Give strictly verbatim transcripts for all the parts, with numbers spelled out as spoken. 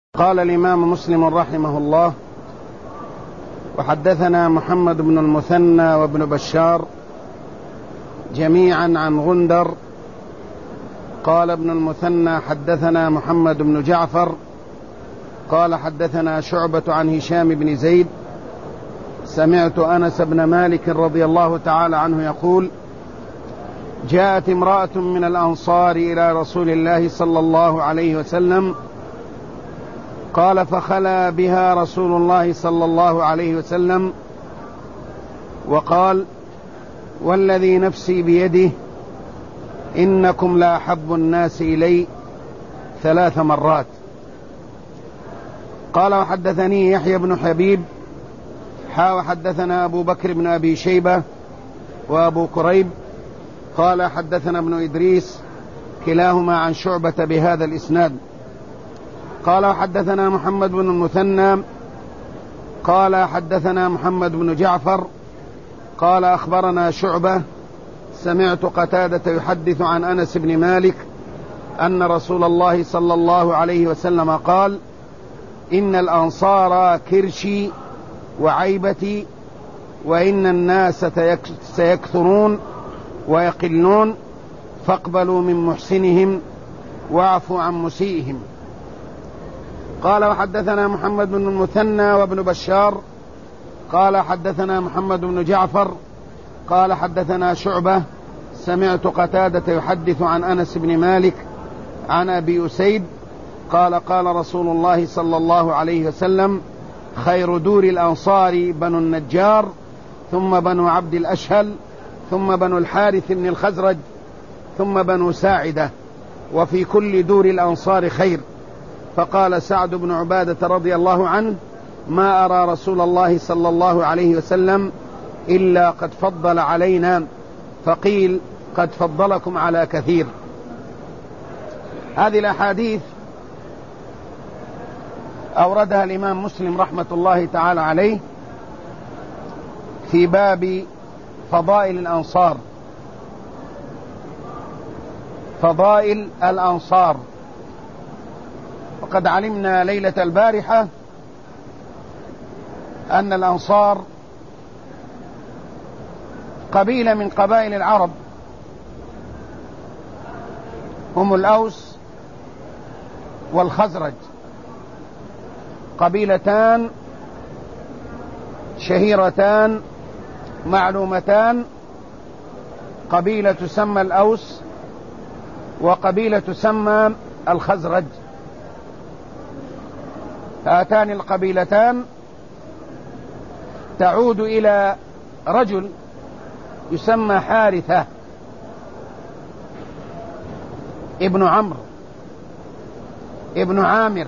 قال الإمام مسلم رحمه الله: وحدثنا محمد بن المثنى وابن بشار جميعا عن غندر. قال ابن المثنى: حدثنا محمد بن جعفر قال حدثنا شعبة عن هشام بن زيد سمعت أنس بن مالك رضي الله تعالى عنه يقول: جاءت امرأة من الأنصار إلى رسول الله صلى الله عليه وسلم قال: فخلى بها رسول الله صلى الله عليه وسلم وقال: والذي نفسي بيده إنكم لا أحب الناس إلي ثلاث مرات. قال: وحدثني يحيى بن حبيب حا وحدثنا أبو بكر بن أبي شيبة وأبو كريب قال: حدثنا ابن إدريس كلاهما عن شعبة بهذا الإسناد. قال: وحدثنا محمد بن المثنى قال حدثنا محمد بن جعفر قال أخبرنا شعبة سمعت قتادة يحدث عن أنس بن مالك أن رسول الله صلى الله عليه وسلم قال: إن الأنصار كرشي وعيبتي وإن الناس سيكثرون ويقلون فاقبلوا من محسنهم واعفوا عن مسيئهم. قال: وحدثنا محمد بن المثنى وابن بشار قال حدثنا محمد بن جعفر قال حدثنا شعبة سمعت قتادة يحدث عن أنس بن مالك عن أبي أسيد قال: قال رسول الله صلى الله عليه وسلم: خير دور الأنصار بنو النجار ثم بنو عبد الأشهل ثم بنو الحارث بن الخزرج ثم بنو ساعدة وفي كل دور الأنصار خير. فقال سعد بن عبادة رضي الله عنه: ما أرى رسول الله صلى الله عليه وسلم إلا قد فضل علينا. فقيل: قد فضلكم على كثير. هذه الأحاديث أوردها الإمام مسلم رحمة الله تعالى عليه في باب فضائل الأنصار. فضائل الأنصار. وقد علمنا ليلة البارحة أن الأنصار قبيلة من قبائل العرب، هم الأوس والخزرج، قبيلتان شهيرتان معلومتان، قبيلة تسمى الأوس وقبيلة تسمى الخزرج. هاتان القبيلتان تعود إلى رجل يسمى حارثة ابن عمرو ابن عامر،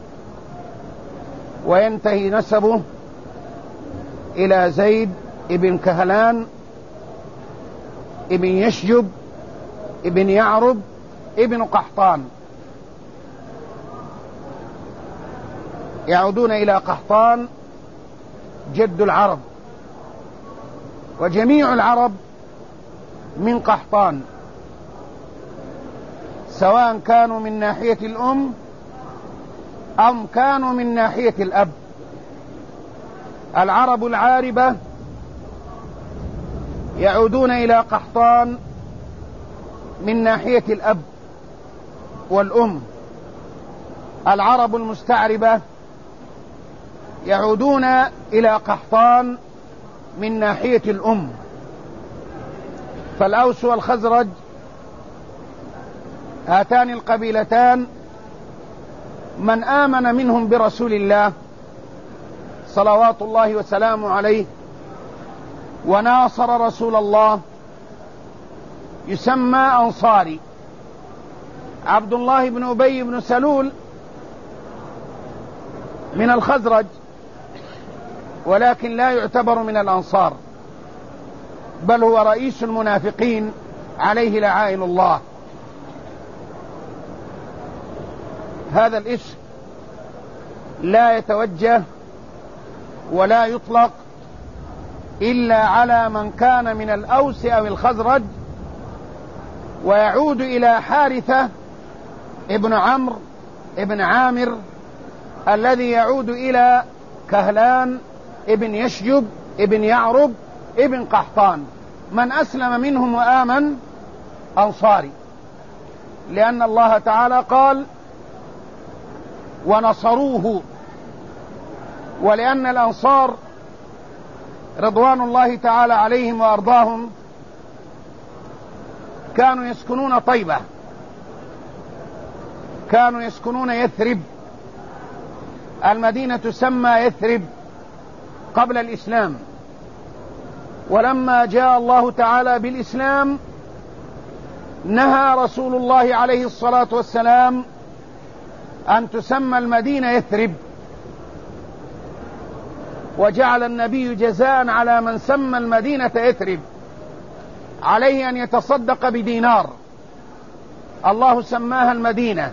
وينتهي نسبه إلى زيد ابن كهلان ابن يشجب ابن يعرب ابن قحطان. يعودون إلى قحطان جد العرب، وجميع العرب من قحطان سواء كانوا من ناحية الأم أم كانوا من ناحية الأب. العرب العاربة يعودون إلى قحطان من ناحية الأب والأم. العرب المستعربة يعودون إلى قحطان من ناحية الأم. فالأوس والخزرج هاتان القبيلتان من آمن منهم برسول الله صلوات الله وسلامه عليه وناصر رسول الله يسمى أنصاري. عبد الله بن أبي بن سلول من الخزرج ولكن لا يعتبر من الأنصار، بل هو رئيس المنافقين عليه لعائن الله. هذا الاسم لا يتوجه ولا يطلق إلا على من كان من الأوس أو الخزرج، ويعود إلى حارثة ابن عمرو ابن عامر الذي يعود إلى كهلان ابن يشجب ابن يعرب ابن قحطان. من أسلم منهم وآمن أنصاري، لأن الله تعالى قال ونصروه، ولأن الأنصار رضوان الله تعالى عليهم وأرضاهم كانوا يسكنون طيبة، كانوا يسكنون يثرب. المدينة تسمى يثرب قبل الإسلام، ولما جاء الله تعالى بالإسلام نهى رسول الله عليه الصلاة والسلام أن تسمى المدينة يثرب، وجعل النبي جزاء على من سمى المدينة يثرب عليه أن يتصدق بدينار. الله سماها المدينة،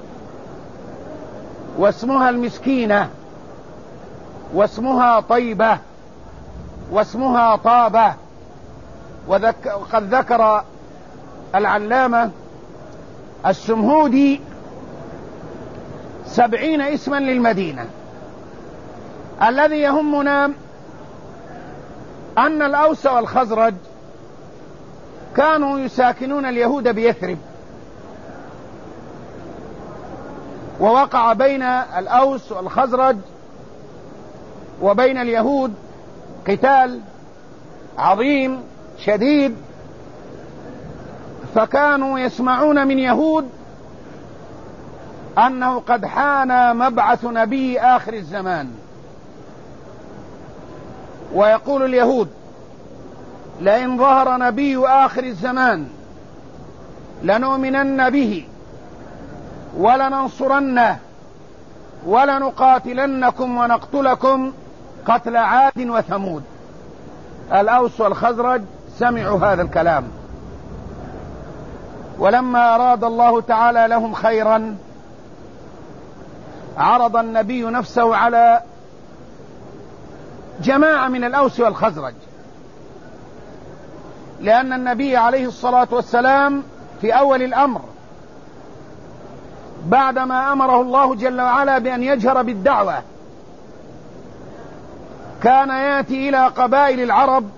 واسمها المسكينة، واسمها طيبة، واسمها طابة. وقد ذكر العلامة السمهودي سبعين اسما للمدينة. الذي يهمنا أن الأوس والخزرج كانوا يساكنون اليهود بيثرب، ووقع بين الأوس والخزرج وبين اليهود قتال عظيم شديد، فكانوا يسمعون من يهود أنه قد حان مبعث نبي آخر الزمان، ويقول اليهود لئن ظهر نبي آخر الزمان لنؤمنن به ولننصرنه ولنقاتلنكم ونقتلكم قتل عاد وثمود. الأوس والخزرج سمعوا هذا الكلام، ولما أراد الله تعالى لهم خيرا عرض النبي نفسه على جماعة من الأوس والخزرج، لأن النبي عليه الصلاة والسلام في أول الأمر بعدما أمره الله جل وعلا بأن يجهر بالدعوة كان يأتي إلى قبائل العرب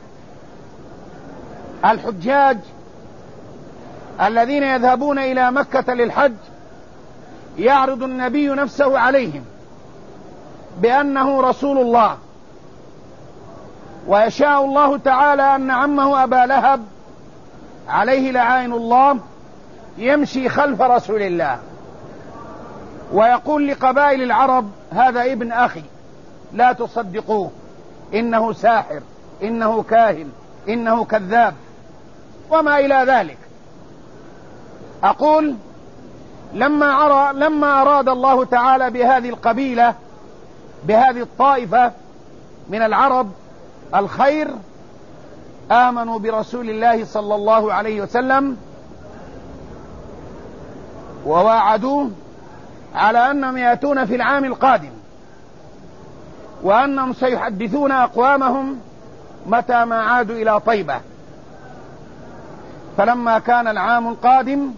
الحجاج الذين يذهبون إلى مكة للحج، يعرض النبي نفسه عليهم بأنه رسول الله، ويشاء الله تعالى أن عمه أبا لهب عليه لعائن الله يمشي خلف رسول الله ويقول لقبائل العرب هذا ابن أخي لا تصدقوه، إنه ساحر، إنه كاهن، إنه كذاب، وما إلى ذلك. أقول لما, أرى لما أراد الله تعالى بهذه القبيلة بهذه الطائفة من العرب الخير آمنوا برسول الله صلى الله عليه وسلم وواعدوه على أنهم يأتون في العام القادم، وأنهم سيحدثون أقوامهم متى ما عادوا إلى طيبة. فلما كان العام القادم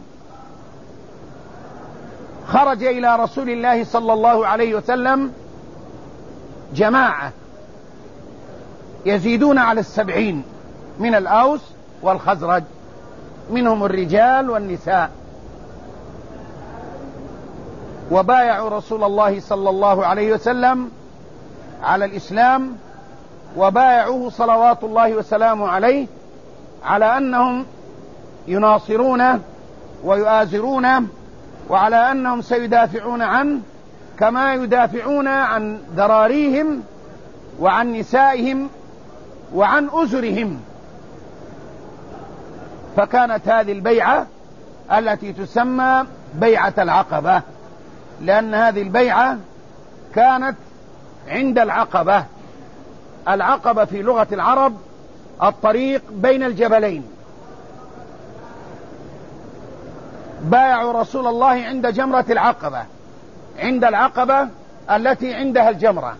خرج إلى رسول الله صلى الله عليه وسلم جماعة يزيدون على السبعين من الأوس والخزرج، منهم الرجال والنساء، وبايعوا رسول الله صلى الله عليه وسلم على الإسلام، وبايعوه صلوات الله وسلامه عليه على أنهم يناصرونه ويؤازرونه، وعلى أنهم سيدافعون عنه كما يدافعون عن ذراريهم وعن نسائهم وعن أزرهم. فكانت هذه البيعة التي تسمى بيعة العقبة، لأن هذه البيعة كانت عند العقبة. العقبة في لغة العرب الطريق بين الجبلين. بايعوا رسول الله عند جمرة العقبة، عند العقبة التي عندها الجمرة،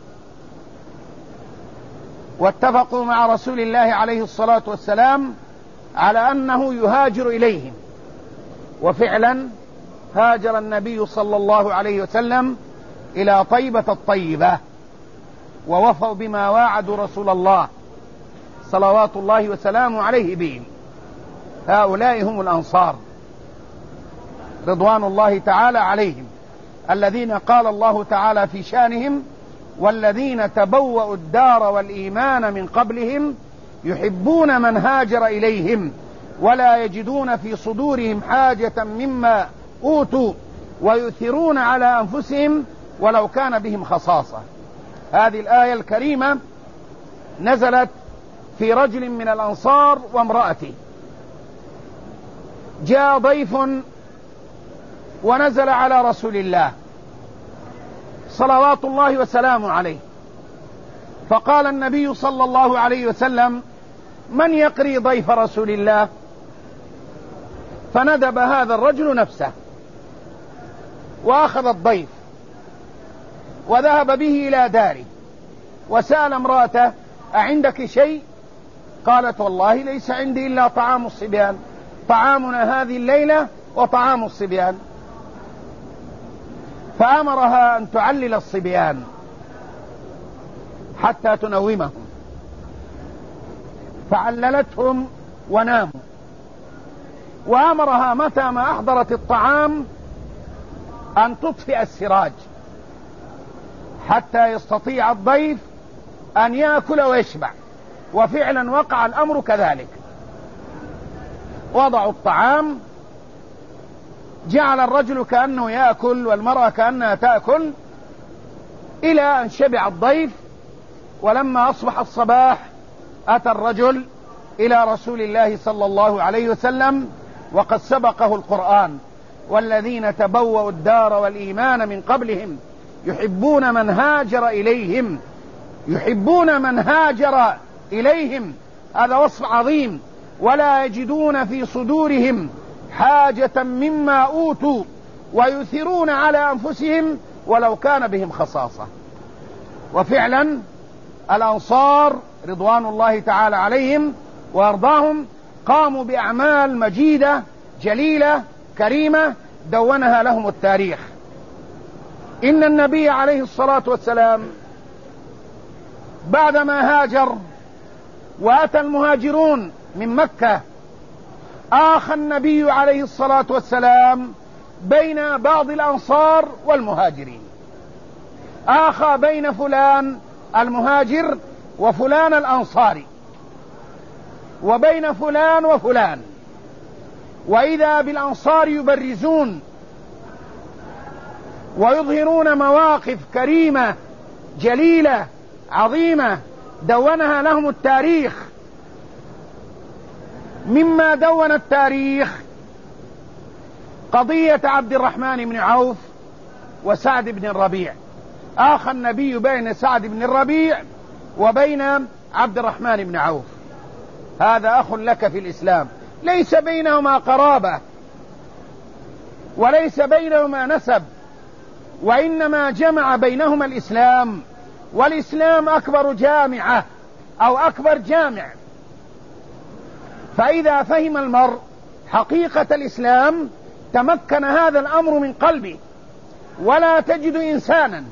واتفقوا مع رسول الله عليه الصلاة والسلام على أنه يهاجر إليهم، وفعلا هاجر النبي صلى الله عليه وسلم إلى طيبة الطيبة ووفوا بما واعدوا رسول الله صلوات الله وسلامه عليه بهم. هؤلاء هم الأنصار رضوان الله تعالى عليهم، الذين قال الله تعالى في شانهم: والذين تبوأوا الدار والإيمان من قبلهم يحبون من هاجر إليهم ولا يجدون في صدورهم حاجة مما أوتوا ويؤثرون على أنفسهم ولو كان بهم خصاصة. هذه الآية الكريمة نزلت في رجل من الأنصار وامرأته. جاء ضيف ونزل على رسول الله صلوات الله وسلامه عليه، فقال النبي صلى الله عليه وسلم: من يقري ضيف رسول الله؟ فندب هذا الرجل نفسه وأخذ الضيف وذهب به إلى داره وسأل امرأته: أعندك شيء؟ قالت: والله ليس عندي إلا طعام الصبيان، طعامنا هذه الليلة وطعام الصبيان. فأمرها أن تعلل الصبيان حتى تنومهم، فعللتهم وناموا، وأمرها متى ما أحضرت الطعام أن تطفئ السراج حتى يستطيع الضيف أن يأكل ويشبع. وفعلا وقع الأمر كذلك، وضعوا الطعام، جعل الرجل كأنه يأكل والمرأة كأنها تأكل إلى أن شبع الضيف. ولما أصبح الصباح أتى الرجل إلى رسول الله صلى الله عليه وسلم وقد سبقه القرآن: والذين تبوأوا الدار والإيمان من قبلهم يحبون من هاجر إليهم. يحبون من هاجر إليهم، هذا وصف عظيم. ولا يجدون في صدورهم حاجة مما أوتوا ويؤثرون على أنفسهم ولو كان بهم خصاصة. وفعلا الأنصار رضوان الله تعالى عليهم وأرضاهم قاموا بأعمال مجيدة جليلة كريمة دونها لهم التاريخ. إن النبي عليه الصلاة والسلام بعدما هاجر وأتى المهاجرون من مكة، آخى النبي عليه الصلاة والسلام بين بعض الأنصار والمهاجرين، آخى بين فلان المهاجر وفلان الأنصاري، وبين فلان وفلان. وإذا بالأنصار يبرزون ويظهرون مواقف كريمة جليلة عظيمة دونها لهم التاريخ. مما دون التاريخ قضية عبد الرحمن بن عوف وسعد بن الربيع. آخى النبي بين سعد بن الربيع وبين عبد الرحمن بن عوف. هذا أخ لك في الإسلام، ليس بينهما قرابة وليس بينهما نسب، وإنما جمع بينهما الإسلام، والإسلام أكبر جامعة أو أكبر جامع. فإذا فهم المرء حقيقة الإسلام تمكن هذا الأمر من قلبه. ولا تجد إنسانا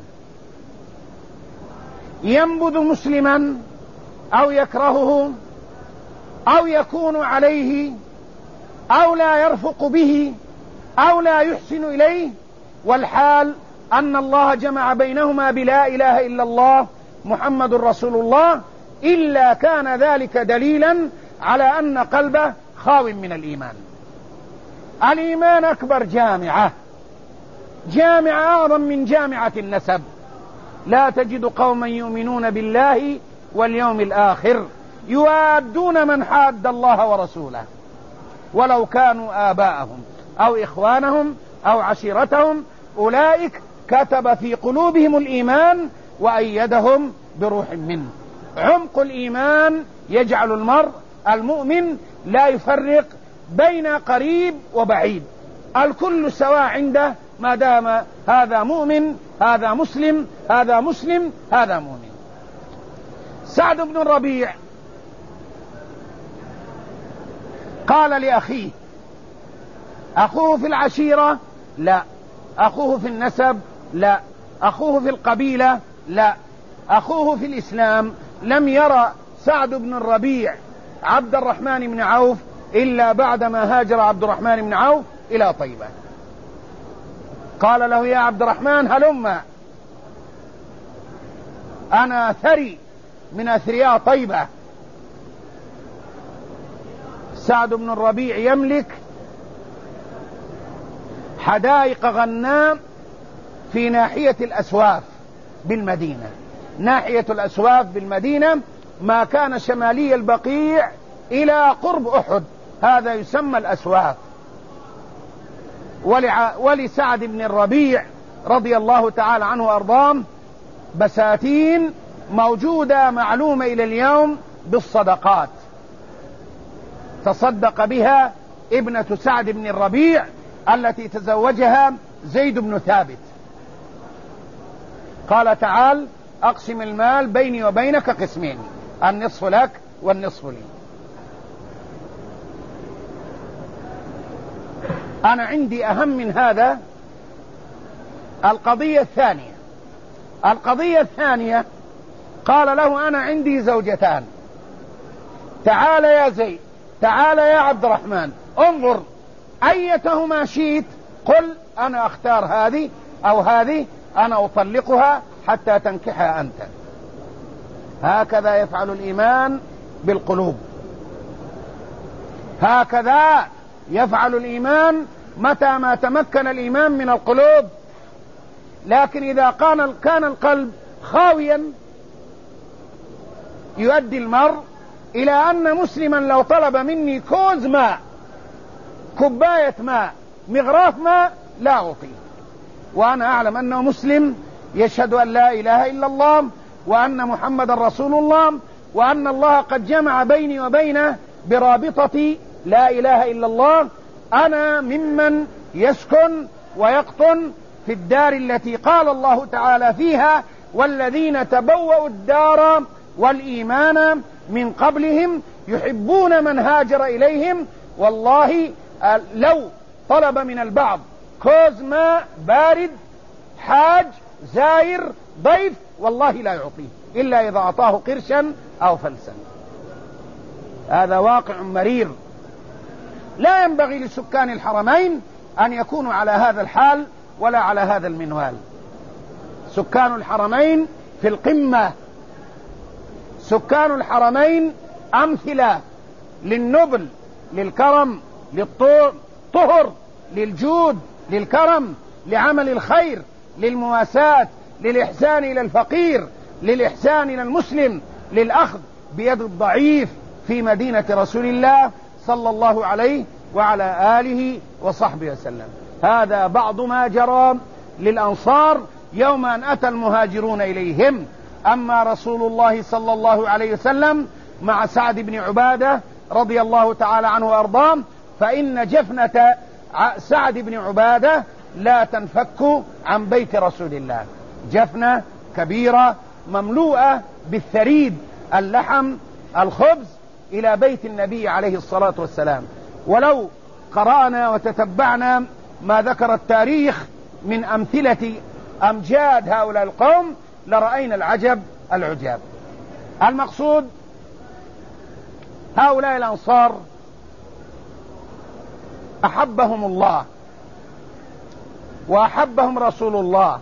ينبذ مسلما أو يكرهه أو يكون عليه أو لا يرفق به أو لا يحسن إليه، والحال أن الله جمع بينهما بلا إله إلا الله محمد رسول الله، إلا كان ذلك دليلا على أن قلبه خاو من الإيمان. الإيمان أكبر جامعة، جامعة أعظم من جامعة النسب. لا تجد قوما يؤمنون بالله واليوم الآخر يوادون من حاد الله ورسوله ولو كانوا آباءهم أو إخوانهم أو عشيرتهم، أولئك كتب في قلوبهم الإيمان وأيدهم بروح منه. عمق الإيمان يجعل المرء المؤمن لا يفرق بين قريب وبعيد، الكل سواء عنده ما دام هذا مؤمن هذا مسلم هذا مسلم هذا مؤمن. سعد بن الربيع قال لأخيه: أخوه في العشيرة لا، أخوه في النسب لا، أخوه في القبيلة لا، أخوه في الإسلام. لم يرى سعد بن الربيع عبد الرحمن بن عوف إلا بعدما هاجر عبد الرحمن بن عوف إلى طيبة. قال له يا عبد الرحمن هلم، أنا ثري من أثرياء طيبة. سعد بن الربيع يملك حدائق غنام في ناحية الأسواف بالمدينة. ناحية الأسواف بالمدينة ما كان شمالي البقيع إلى قرب أحد، هذا يسمى الأسواف. ولع... ولسعد بن الربيع رضي الله تعالى عنه وأرضاه بساتين موجودة معلومة إلى اليوم بالصدقات، تصدق بها ابنة سعد بن الربيع التي تزوجها زيد بن ثابت. قال تعالى أقسم المال بيني وبينك قسمين، النصف لك والنصف لي. أنا عندي أهم من هذا القضية الثانية. القضية الثانية قال له أنا عندي زوجتان، تعال يا زيد، تعال يا عبد الرحمن، انظر أيتهما شئت قل أنا أختار هذه أو هذه، أنا أطلقها حتى تنكحها أنت. هكذا يفعل الإيمان بالقلوب، هكذا يفعل الإيمان متى ما تمكن الإيمان من القلوب. لكن إذا كان كان القلب خاويا يؤدي المرء إلى أن مسلما لو طلب مني كوز ماء، كوباية ماء، مغراف ماء، لا أعطيه، وأنا أعلم أنه مسلم يشهد أن لا إله إلا الله وأن محمد رسول الله، وأن الله قد جمع بيني وبينه برابطة لا إله إلا الله. أنا ممن يسكن ويقطن في الدار التي قال الله تعالى فيها والذين تبوأوا الدار والإيمان من قبلهم يحبون من هاجر إليهم. والله لو طلب من البعض كوز ماء بارد، حاج، زائر، ضيف، والله لا يعطيه إلا إذا أعطاه قرشا أو فلسا. هذا واقع مرير، لا ينبغي لسكان الحرمين أن يكونوا على هذا الحال ولا على هذا المنوال. سكان الحرمين في القمة، سكان الحرمين أمثلة للنبل، للكرم، للطهر، للجود، للكرم، لعمل الخير، للمواساة، للإحسان إلى الفقير، للإحسان إلى المسلم، للأخذ بيد الضعيف في مدينة رسول الله صلى الله عليه وعلى آله وصحبه وسلم. هذا بعض ما جرى للأنصار يوم أن أتى المهاجرون إليهم. أما رسول الله صلى الله عليه وسلم مع سعد بن عبادة رضي الله تعالى عنه وأرضاه، فإن جفنة سعد بن عبادة لا تنفك عن بيت رسول الله، جفنة كبيرة مملوءة بالثريد، اللحم، الخبز، إلى بيت النبي عليه الصلاة والسلام. ولو قرأنا وتتبعنا ما ذكر التاريخ من أمثلة أمجاد هؤلاء القوم لرأينا العجب العجاب. المقصود هؤلاء الأنصار أحبهم الله وأحبهم رسول الله،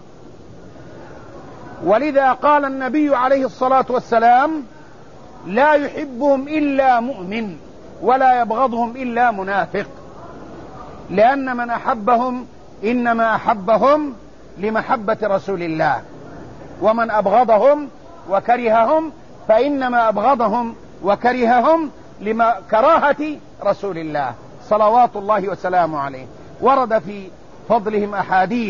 ولذا قال النبي عليه الصلاة والسلام لا يحبهم إلا مؤمن ولا يبغضهم إلا منافق، لأن من أحبهم إنما أحبهم لمحبة رسول الله، ومن أبغضهم وكرههم فإنما أبغضهم وكرههم لكراهة رسول الله صلوات الله وسلامه عليه. ورد في فضلهم أحاديث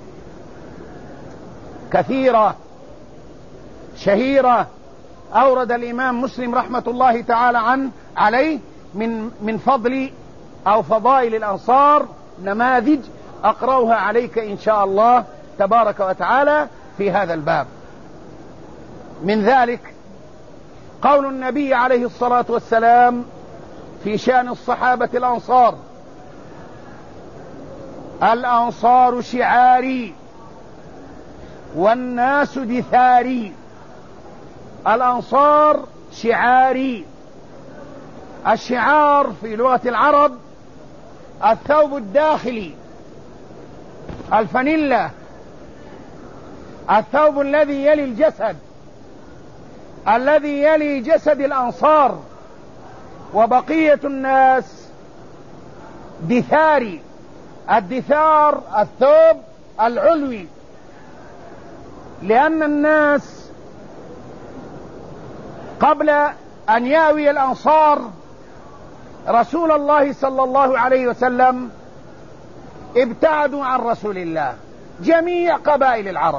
كثيرة شهيرة، أورد الإمام مسلم رحمة الله تعالى عنه عليه من من فضل أو فضائل الأنصار نماذج أقرأها عليك إن شاء الله تبارك وتعالى في هذا الباب. من ذلك قول النبي عليه الصلاة والسلام في شأن الصحابة الأنصار: الأنصار شعاري والناس دثاري. الأنصار شعاري. الشعار في لغة العرب الثوب الداخلي، الفانيلا، الثوب الذي يلي الجسد، الذي يلي جسد الأنصار. وبقية الناس دثاري. الدثار الثوب العلوي، لأن الناس قبل أن يأوي الأنصار رسول الله صلى الله عليه وسلم ابتعدوا عن رسول الله. جميع قبائل العرب،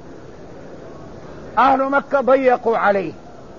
أهل مكة ضيقوا عليه،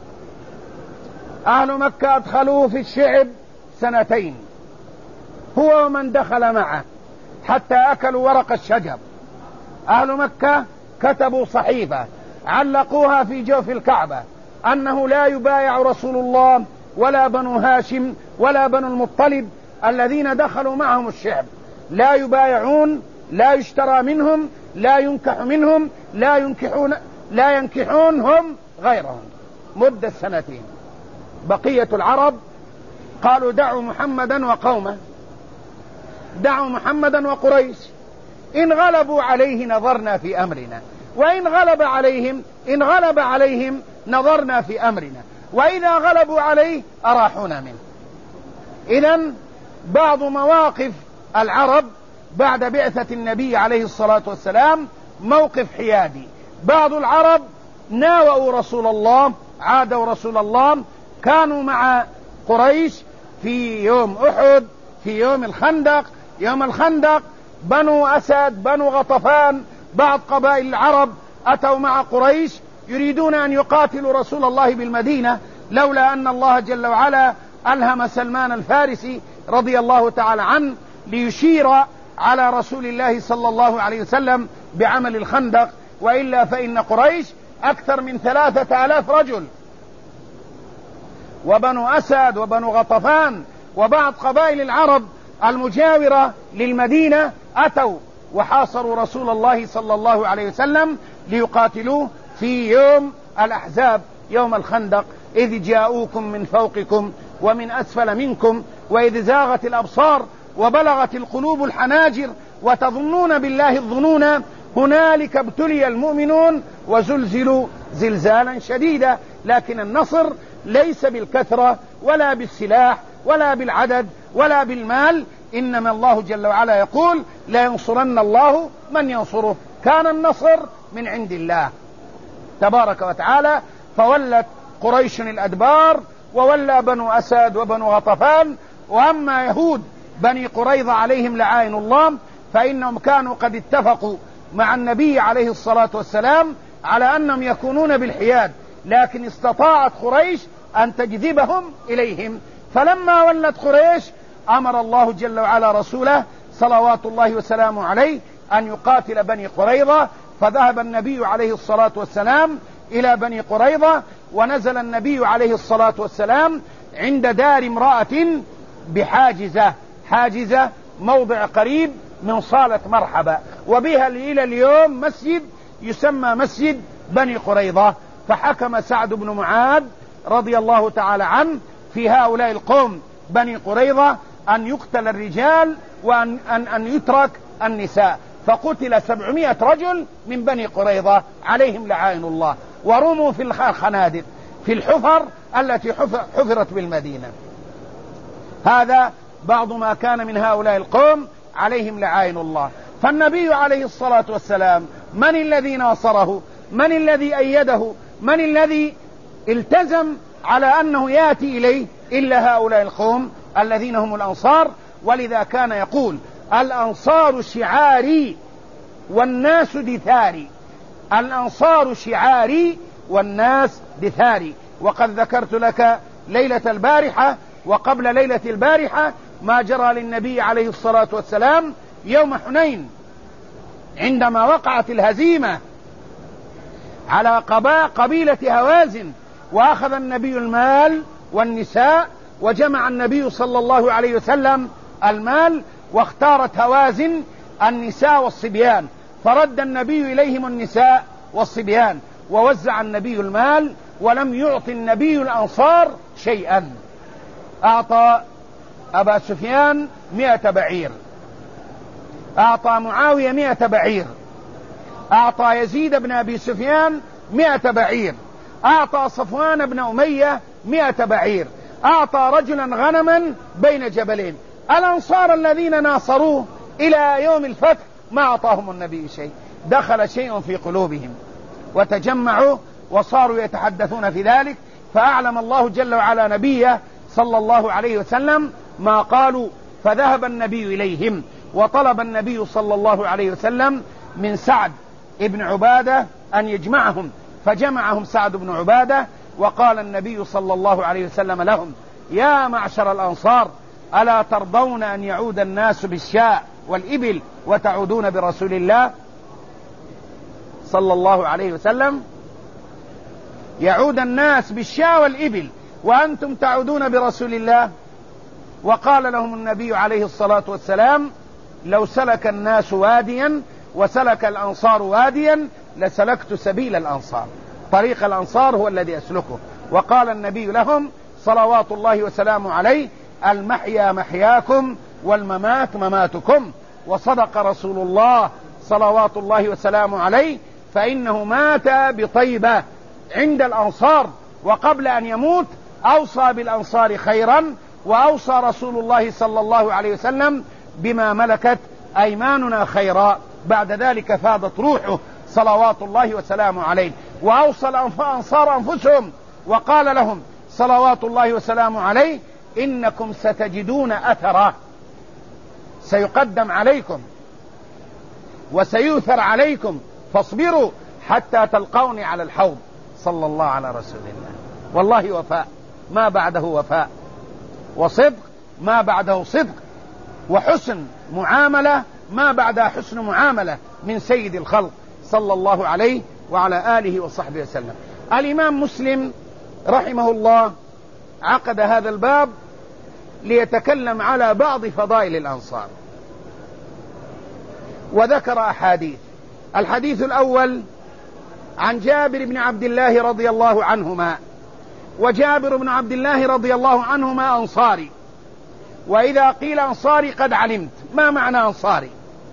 أهل مكة أدخلوه في الشعب سنتين هو ومن دخل معه حتى أكلوا ورق الشجر. أهل مكة كتبوا صحيفة علقوها في جوف الكعبة أنه لا يبايع رسول الله ولا بنو هاشم ولا بنو المطلب الذين دخلوا معهم الشعب، لا يبايعون، لا يشترى منهم، لا ينكح منهم، لا ينكحون لا ينكحون هم غيرهم مدة سنتين. بقية العرب قالوا دعوا محمدا وقومه، دعوا محمدا وقريش، إن غلبوا عليه نظرنا في أمرنا، وإن غلب عليهم إن غلب عليهم نظرنا في أمرنا، وإذا غلبوا عليه أراحونا منه. إذن بعض مواقف العرب بعد بعثة النبي عليه الصلاة والسلام موقف حيادي. بعض العرب ناووا رسول الله، عادوا رسول الله، كانوا مع قريش في يوم أحد، في يوم الخندق. يوم الخندق بنو أسد، بنو غطفان، بعض قبائل العرب أتوا مع قريش يريدون أن يقاتلوا رسول الله بالمدينة، لولا أن الله جل وعلا ألهم سلمان الفارسي رضي الله تعالى عنه ليشير على رسول الله صلى الله عليه وسلم بعمل الخندق، وإلا فإن قريش أكثر من ثلاثة آلاف رجل، وبنو أسد وبنو غطفان وبعض قبائل العرب المجاورة للمدينة أتوا وحاصروا رسول الله صلى الله عليه وسلم ليقاتلوه في يوم الأحزاب، يوم الخندق، إذ جاءوكم من فوقكم ومن أسفل منكم وإذ زاغت الأبصار وبلغت القلوب الحناجر وتظنون بالله الظنون هنالك ابتلي المؤمنون وزلزلوا زلزالا شديدا. لكن النصر ليس بالكثرة ولا بالسلاح ولا بالعدد ولا بالمال، إنما الله جل وعلا يقول لا ينصرن الله من ينصره. كان النصر من عند الله تبارك وتعالى. فولت قريش الأدبار وولى بنو أسد وبنو غطفان. وأما يهود بني قريظة عليهم لعائن الله فإنهم كانوا قد اتفقوا مع النبي عليه الصلاة والسلام على أنهم يكونون بالحياد، لكن استطاعت قريش أن تجذبهم إليهم. فلما ولت قريش أمر الله جل وعلا رسوله صلوات الله وسلامه عليه أن يقاتل بني قريظة. فذهب النبي عليه الصلاة والسلام إلى بني قريظة، ونزل النبي عليه الصلاة والسلام عند دار امرأة بحاجزة، حاجزة موضع قريب من صالة مرحبا، وبها إلى اليوم مسجد يسمى مسجد بني قريظة. فحكم سعد بن معاذ رضي الله تعالى عنه في هؤلاء القوم بني قريظة أن يقتل الرجال وأن أن أن يترك النساء، فقتل سبعمائة رجل من بني قريظة عليهم لعائن الله، ورموا في الخنادق في الحفر التي حفرت بالمدينة. هذا بعض ما كان من هؤلاء القوم عليهم لعائن الله. فالنبي عليه الصلاة والسلام من الذي ناصره؟ من الذي أيده؟ من الذي التزم على أنه يأتي إليه إلا هؤلاء القوم الذين هم الأنصار؟ ولذا كان يقول الأنصار شعاري والناس دثاري. الأنصار شعاري والناس دثاري. وقد ذكرت لك ليلة البارحة وقبل ليلة البارحة ما جرى للنبي عليه الصلاة والسلام يوم حنين عندما وقعت الهزيمة على قبيلة هوازن، وأخذ النبي المال والنساء، وجمع النبي صلى الله عليه وسلم المال، واختارت هوازن النساء والصبيان، فرد النبي إليهم النساء والصبيان، ووزع النبي المال ولم يعطي النبي الأنصار شيئا. أعطى أبا سفيان مئة بعير، أعطى معاوية مئة بعير، أعطى يزيد بن أبي سفيان مئة بعير، أعطى صفوان بن أمية مئة بعير، أعطى رجلا غنما بين جبلين. الأنصار الذين ناصروه إلى يوم الفتح ما أعطاهم النبي شيء. دخل شيء في قلوبهم وتجمعوا وصاروا يتحدثون في ذلك، فأعلم الله جل وعلا نبيه صلى الله عليه وسلم ما قالوا، فذهب النبي إليهم وطلب النبي صلى الله عليه وسلم من سعد ابن عبادة أن يجمعهم، فجمعهم سعد بن عبادة، وقال النبي صلى الله عليه وسلم لهم: يا معشر الأنصار، ألا ترضون أن يعود الناس بالشاء والإبل وتعودون برسول الله صلى الله عليه وسلم؟ يعود الناس بالشاء والإبل وأنتم تعودون برسول الله. وقال لهم النبي عليه الصلاة والسلام: لو سلك الناس واديا وسلك الأنصار واديا لسلكت سبيل الأنصار، طريق الأنصار هو الذي أسلكه. وقال النبي لهم صلوات الله وسلامه عليه: المحيا محياكم والممات مماتكم. وصدق رسول الله صلوات الله وسلامه عليه، فإنه مات بطيبة عند الأنصار، وقبل أن يموت أوصى بالأنصار خيرا، وأوصى رسول الله صلى الله عليه وسلم بما ملكت أيماننا خيرا. بعد ذلك فاضت روحه صلوات الله وسلامه عليه، وأوصى الأنصار أنفسهم وقال لهم صلوات الله وسلامه عليه: إنكم ستجدون أثره، سيقدم عليكم وسيؤثر عليكم، فاصبروا حتى تلقوني على الحوض. صلى الله على رسول الله. والله وفاء ما بعده وفاء، وصدق ما بعده صدق، وحسن معاملة ما بعدها حسن معاملة من سيد الخلق صلى الله عليه وعلى آله وصحبه وسلم. الإمام مسلم رحمه الله عقد هذا الباب ليتكلم على بعض فضائل الأنصار، وذكر أحاديث. الحديث الأول عن جابر بن عبد الله رضي الله عنهما، وجابر بن عبد الله رضي الله عنهما أنصاري، وإذا قيل أنصاري قد علمت ما معنى أنصاري.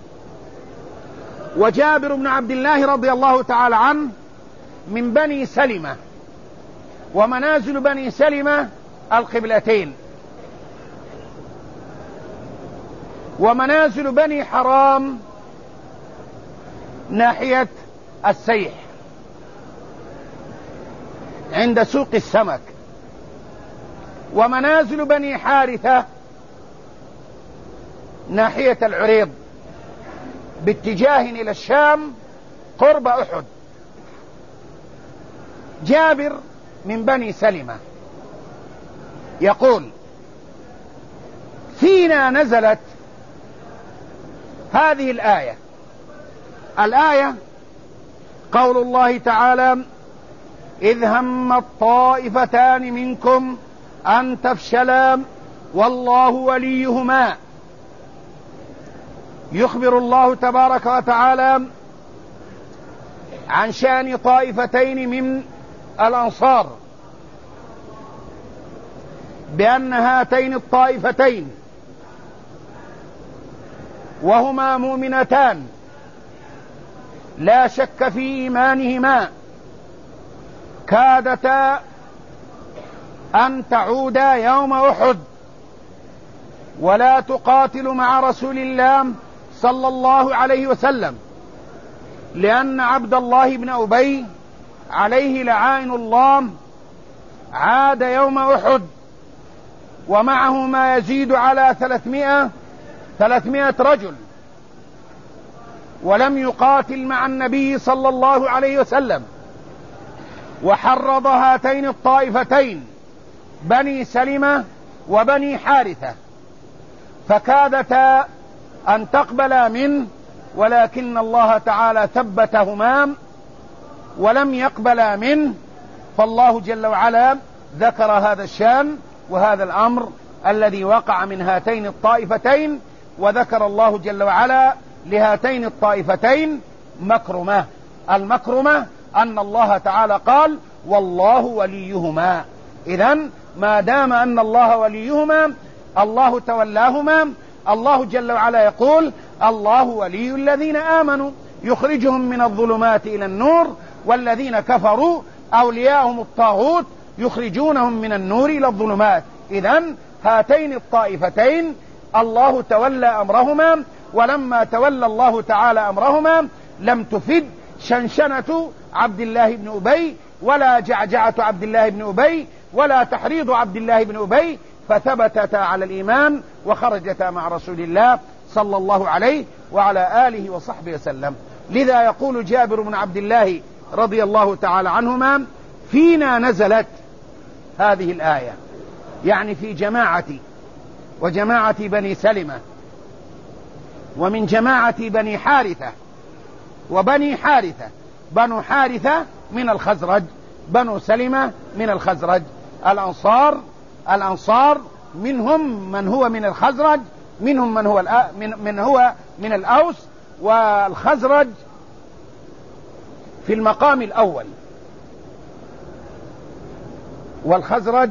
وجابر بن عبد الله رضي الله تعالى عنه من بني سلمة، ومنازل بني سلمة القبلتين، ومنازل بني حرام ناحية السيح عند سوق السمك، ومنازل بني حارثة ناحية العريض باتجاه إلى الشام قرب أحد. جابر من بني سلمة يقول: فينا نزلت هذه الآية. الآية قول الله تعالى: إذ هم الطائفتان منكم أن تفشلا والله وليهما. يخبر الله تبارك وتعالى عن شأن طائفتين من الأنصار بأن هاتين الطائفتين وهما مؤمنتان لا شك في إيمانهما كادتا أن تعودا يوم أحد ولا تقاتل مع رسول الله صلى الله عليه وسلم، لأن عبد الله بن أبي عليه لعائن الله عاد يوم أحد ومعه ما يزيد على ثلاثمائة ثلاثمائة رجل، ولم يقاتل مع النبي صلى الله عليه وسلم، وحرض هاتين الطائفتين بني سلمة وبني حارثة، فكادتا أن تقبلا منه، ولكن الله تعالى ثبتهما ولم يقبلا منه. فالله جل وعلا ذكر هذا الشان وهذا الأمر الذي وقع من هاتين الطائفتين، وذكر الله جل وعلا لهاتين الطائفتين مكرمة المكرمة أن الله تعالى قال والله وليهما. إذن ما دام أن الله وليهما الله تولاهما، الله جل وعلا يقول الله ولي الذين آمنوا يخرجهم من الظلمات إلى النور والذين كفروا أولياءهم الطاغوت يخرجونهم من النور إلى الظلمات. إذن هاتين الطائفتين الله تولى أمرهما، ولما تولى الله تعالى أمرهما لم تفد شنشنة عبد الله بن أبي ولا جعجعة عبد الله بن أبي ولا تحريض عبد الله بن أبي، فثبتتا على الإيمان وخرجتا مع رسول الله صلى الله عليه وعلى آله وصحبه وسلم. لذا يقول جابر بن عبد الله رضي الله تعالى عنهما فينا نزلت هذه الآية، يعني في جماعتي وجماعة بني سلمة ومن جماعة بني حارثة وبني حارثة. بنو حارثة من الخزرج، بنو سلمة من الخزرج. الأنصار الأنصار منهم من هو من الخزرج، منهم من هو من, من هو من الأوس، والخزرج في المقام الأول، والخزرج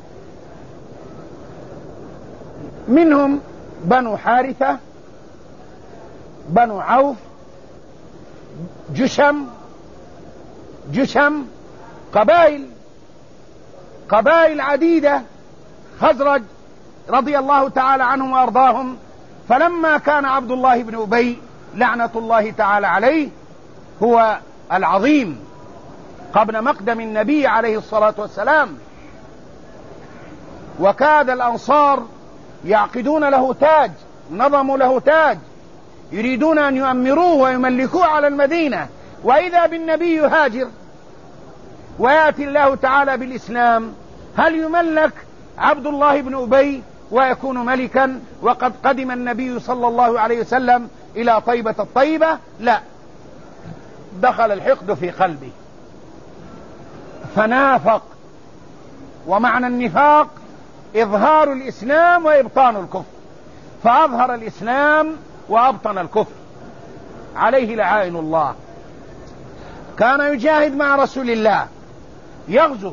منهم بنو حارثة، بنو عوف، جشم جشم قبائل قبائل عديدة خزرج رضي الله تعالى عنهم وأرضاهم. فلما كان عبد الله بن أبي لعنة الله تعالى عليه هو العظيم قبل مقدم النبي عليه الصلاة والسلام، وكاد الأنصار يعقدون له تاج، نظموا له تاج يريدون أن يؤمروه ويملكوه على المدينة، وإذا بالنبي يهاجر ويأتي الله تعالى بالإسلام، هل يملك عبد الله بن أبي ويكون ملكا وقد قدم النبي صلى الله عليه وسلم إلى طيبة الطيبة؟ لا، دخل الحقد في قلبه فنافق. ومعنى النفاق إظهار الإسلام وإبطان الكفر، فأظهر الإسلام وأبطن الكفر، عليه لعائن الله. كان يجاهد مع رسول الله، يغزو،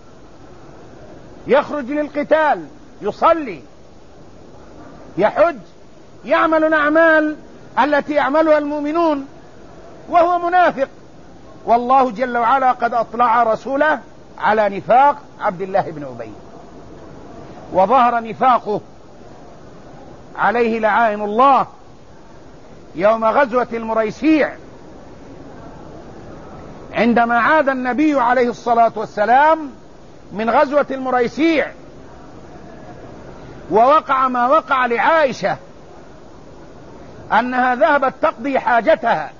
يخرج للقتال، يصلي، يحج، يعمل الأعمال التي يعملها المؤمنون، وهو منافق. والله جل وعلا قد أطلع رسوله على نفاق عبد الله بن أبي، وظهر نفاقه عليه لعائن الله يوم غزوة المريسيع، عندما عاد النبي عليه الصلاة والسلام من غزوة المريسيع ووقع ما وقع لعائشة أنها ذهبت تقضي حاجتها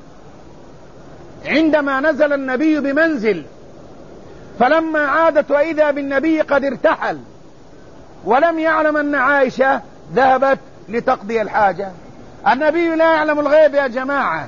عندما نزل النبي بمنزل، فلما عادت وإذا بالنبي قد ارتحل، ولم يعلم أن عائشة ذهبت لتقضي الحاجة. النبي لا يعلم الغيب يا جماعة،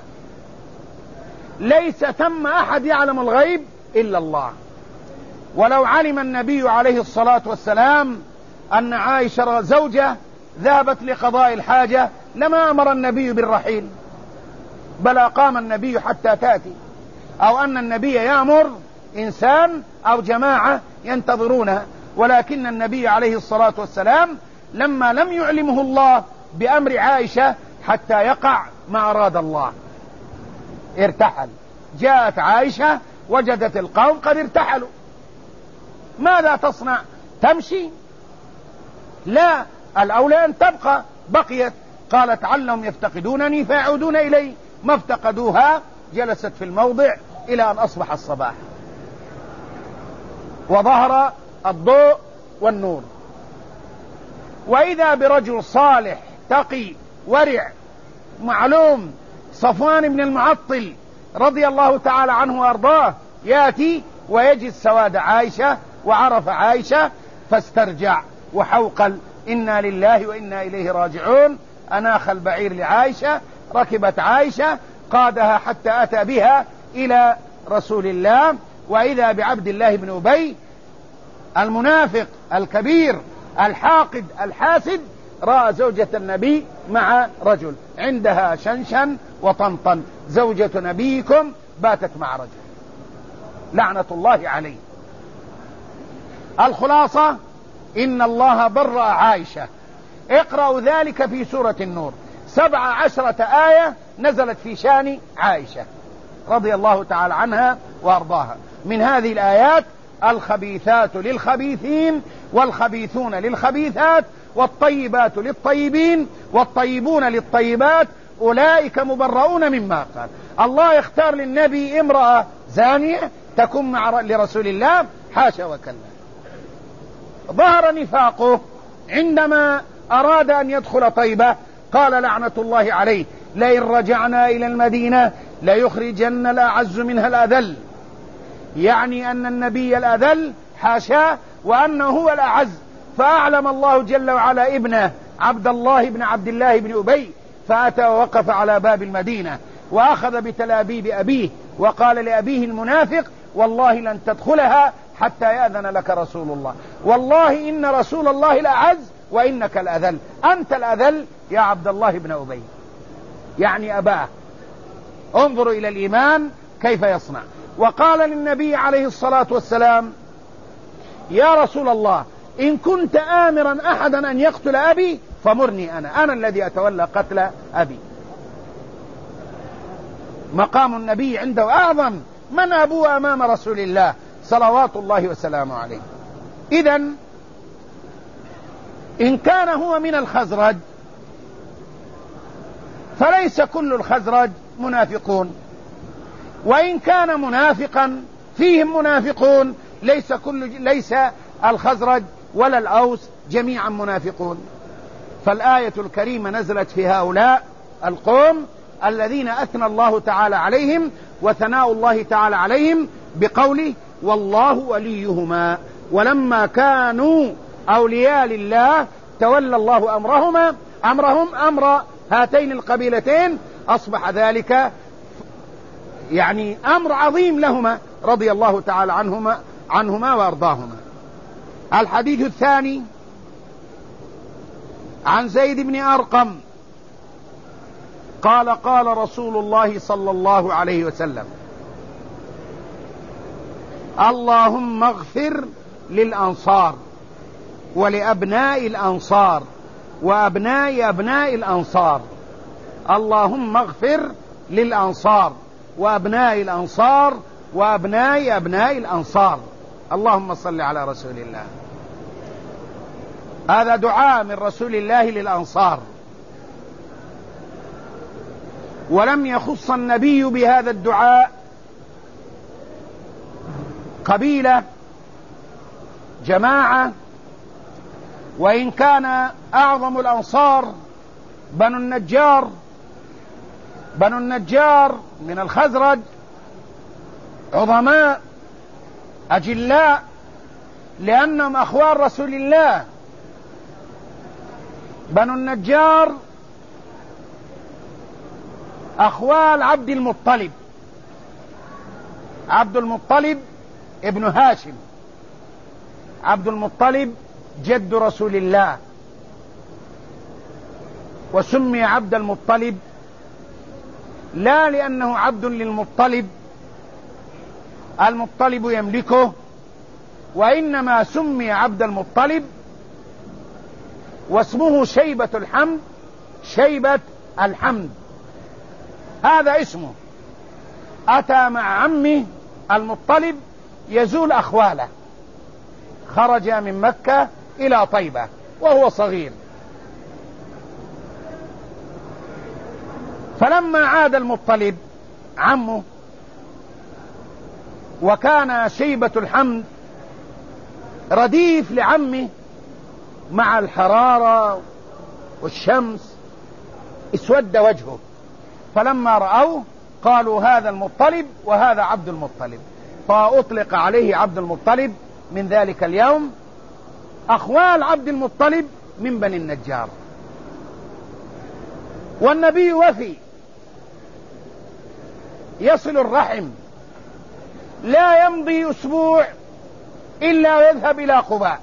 ليس ثم أحد يعلم الغيب إلا الله. ولو علم النبي عليه الصلاة والسلام أن عائشة زوجة ذهبت لقضاء الحاجة لما أمر النبي بالرحيل، بل أقام النبي حتى تأتي، أو أن النبي يأمر إنسان أو جماعة ينتظرونها. ولكن النبي عليه الصلاة والسلام لما لم يعلمه الله بأمر عائشة حتى يقع ما أراد الله ارتحل. جاءت عائشة وجدت القوم قد ارتحلوا، ماذا تصنع؟ تمشي؟ لا، الأولى أن تبقى. بقيت، قالت علهم يفتقدونني فيعودون إلي، ما افتقدوها، جلست في الموضع إلى أن أصبح الصباح وظهر الضوء والنور، وإذا برجل صالح تقي ورع معلوم، صفوان بن المعطل رضي الله تعالى عنه وأرضاه، يأتي ويجد سواد عائشة وعرف عائشة فاسترجع وحوقل، إنا لله وإنا إليه راجعون. أناخ البعير لعائشة، ركبت عائشة، قادها حتى أتى بها إلى رسول الله، وإذا بعبد الله بن أبي المنافق الكبير الحاقد الحاسد رأى زوجة النبي مع رجل، عندها شنشن وطنطن، زوجة نبيكم باتت مع رجل لعنة الله عليه. الخلاصة إن الله برأ عائشة. اقرأوا ذلك في سورة النور، سبع عشرة آية نزلت في شان عائشة رضي الله تعالى عنها وأرضاها. من هذه الآيات: الخبيثات للخبيثين والخبيثون للخبيثات والطيبات للطيبين والطيبون للطيبات أولئك مبرؤون مما قال. الله يختار للنبي امرأة زانية تكون مع لرسول الله؟ حاشا وكلا. ظهر نفاقه عندما أراد أن يدخل طيبة، قال لعنة الله عليه: لئن رجعنا إلى المدينة ليخرجن الأعز منها الأذل، يعني أن النبي الأذل حاشا وأنه هو الأعز. فأعلم الله جل وعلا ابنه عبد الله بن عبد الله بن أبي، فأتى ووقف على باب المدينة وأخذ بتلابيب أبيه وقال لأبيه المنافق: والله لن تدخلها حتى يأذن لك رسول الله، والله إن رسول الله الأعز وإنك الأذل، أنت الأذل يا عبد الله بن أبي، يعني أباه. انظروا إلى الإيمان كيف يصنع. وقال للنبي عليه الصلاة والسلام: يا رسول الله، إن كنت آمرا أحدا أن يقتل أبي فمرني أنا، أنا الذي أتولى قتل أبي. مقام النبي عنده أعظم. من أبوه أمام رسول الله صلوات الله وسلامه عليه. إذن إن كان هو من الخزرج فليس كل الخزرج منافقون، وإن كان منافقا فيهم منافقون، ليس كل ليس الخزرج ولا الأوس جميعا منافقون. فالآية الكريمة نزلت في هؤلاء القوم الذين أثنى الله تعالى عليهم، وثناء الله تعالى عليهم بقوله: والله وليهما، ولما كانوا أولياء لله تولى الله أمرهما أمرهم أمر هاتين القبيلتين، أصبح ذلك يعني أمر عظيم لهما رضي الله تعالى عنهما عنهما وأرضاهما. الحديث الثاني عن زيد بن أرقم قال: قال رسول الله صلى الله عليه وسلم: اللهم اغفر للأنصار ولأبناء الأنصار وأبناء أبناء الأنصار. اللهم اغفر للأنصار وأبناء الأنصار وأبناء أبناء الأنصار. اللهم صل على رسول الله. هذا دعاء من رسول الله للأنصار، ولم يخص النبي بهذا الدعاء قبيلة جماعة، وإن كان أعظم الأنصار بنو النجار. بنو النجار من الخزرج عظماء أجلاء، لأنهم أخوال رسول الله. بنو النجار أخوال عبد المطلب. عبد المطلب ابن هاشم، عبد المطلب جد رسول الله، وسمي عبد المطلب لا لأنه عبد للمطلب المطلب يملكه، وإنما سمي عبد المطلب واسمه شيبة الحمد، شيبة الحمد هذا اسمه. أتى مع عمه المطلب يزول أخواله، خرج من مكة إلى طيبة وهو صغير، فلما عاد المطلب عمه وكان شيبة الحمد رديف لعمه مع الحرارة والشمس اسود وجهه، فلما رأوه قالوا هذا المطلب وهذا عبد المطلب، فأطلق عليه عبد المطلب من ذلك اليوم. أخوال عبد المطلب من بني النجار. والنبي وفي يصل الرحم، لا يمضي أسبوع إلا ويذهب إلى قباء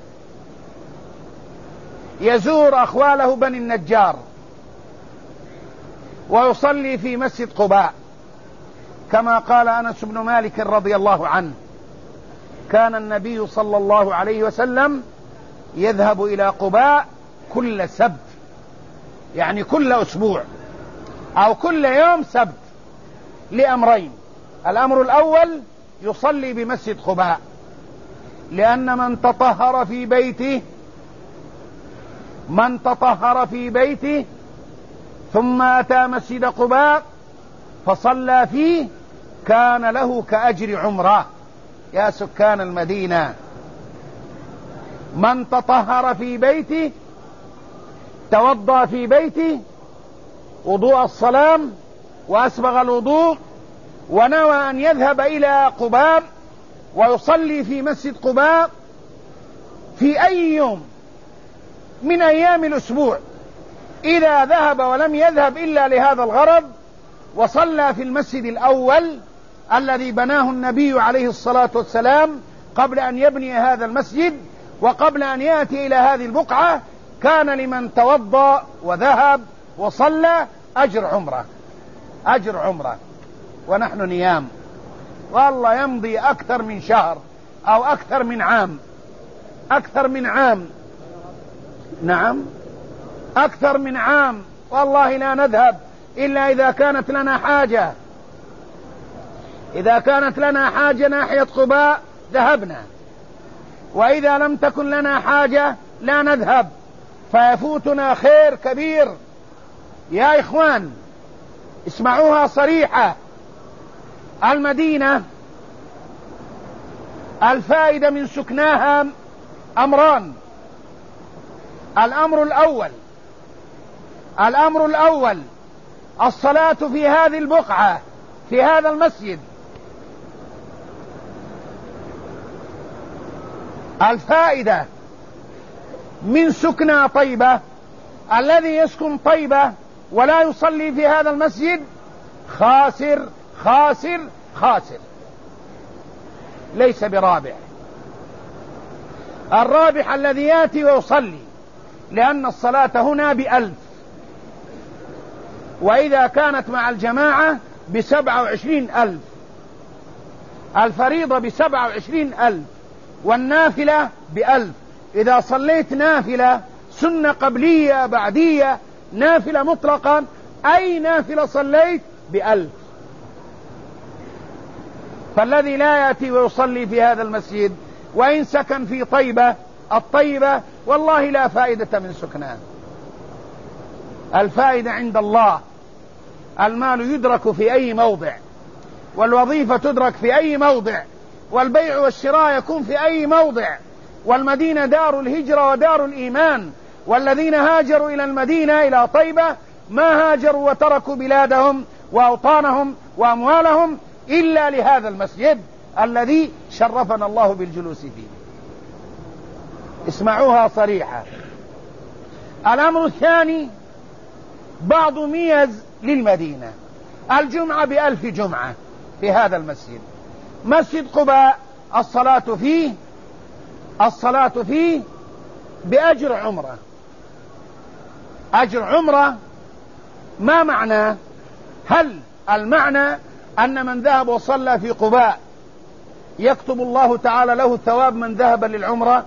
يزور أخواله بني النجار ويصلي في مسجد قباء. كما قال أنس بن مالك رضي الله عنه: كان النبي صلى الله عليه وسلم يذهب إلى قباء كل سبت، يعني كل أسبوع أو كل يوم سبت، لأمرين: الأمر الأول يصلي بمسجد قباء، لأن من تطهر في بيته من تطهر في بيته ثم أتى مسجد قباء فصلى فيه كان له كأجر عمره. يا سكان المدينة، من تطهر في بيته توضأ في بيته وضوء الصلاة وأسبغ الوضوء ونوى أن يذهب إلى قباء ويصلي في مسجد قباء في أي يوم من أيام الأسبوع، إذا ذهب ولم يذهب إلا لهذا الغرض وصلى في المسجد الأول الذي بناه النبي عليه الصلاة والسلام قبل أن يبني هذا المسجد وقبل أن يأتي إلى هذه البقعة، كان لمن توضأ وذهب وصلى أجر عمره أجر عمره. ونحن نيام، والله يمضي أكثر من شهر أو أكثر من عام أكثر من عام نعم أكثر من عام والله لا نذهب إلا إذا كانت لنا حاجة. إذا كانت لنا حاجة ناحية قباء ذهبنا، وإذا لم تكن لنا حاجة لا نذهب، فيفوتنا خير كبير. يا إخوان اسمعوها صريحة: المدينة الفائدة من سكناها أمران. الأمر الأول الأمر الأول الصلاة في هذه البقعة في هذا المسجد. الفائدة من سكنى طيبة، الذي يسكن طيبة ولا يصلي في هذا المسجد خاسر خاسر خاسر، ليس برابح. الرابح الذي يأتي ويصلي، لأن الصلاة هنا بألف، وإذا كانت مع الجماعة بسبعة وعشرين ألف، الفريضة بسبعة وعشرين ألف والنافلة بألف. إذا صليت نافلة سنة قبلية بعدية نافلة مطلقا، أي نافلة صليت بألف. فالذي لا يأتي ويصلي في هذا المسجد وإن سكن في طيبة الطيبة والله لا فائدة من سكنان. الفائدة عند الله. المال يدرك في أي موضع، والوظيفة تدرك في أي موضع، والبيع والشراء يكون في أي موضع، والمدينة دار الهجرة ودار الإيمان. والذين هاجروا إلى المدينة إلى طيبة ما هاجروا وتركوا بلادهم وأوطانهم وأموالهم إلا لهذا المسجد الذي شرفنا الله بالجلوس فيه. اسمعوها صريحة. الأمر الثاني بعض ميز للمدينة: الجمعة بألف جمعة في هذا المسجد، مسجد قباء الصلاة فيه الصلاة فيه بأجر عمرة. أجر عمرة ما معناه؟ هل المعنى أن من ذهب وصلى في قباء يكتب الله تعالى له ثواب من ذهب للعمرة؟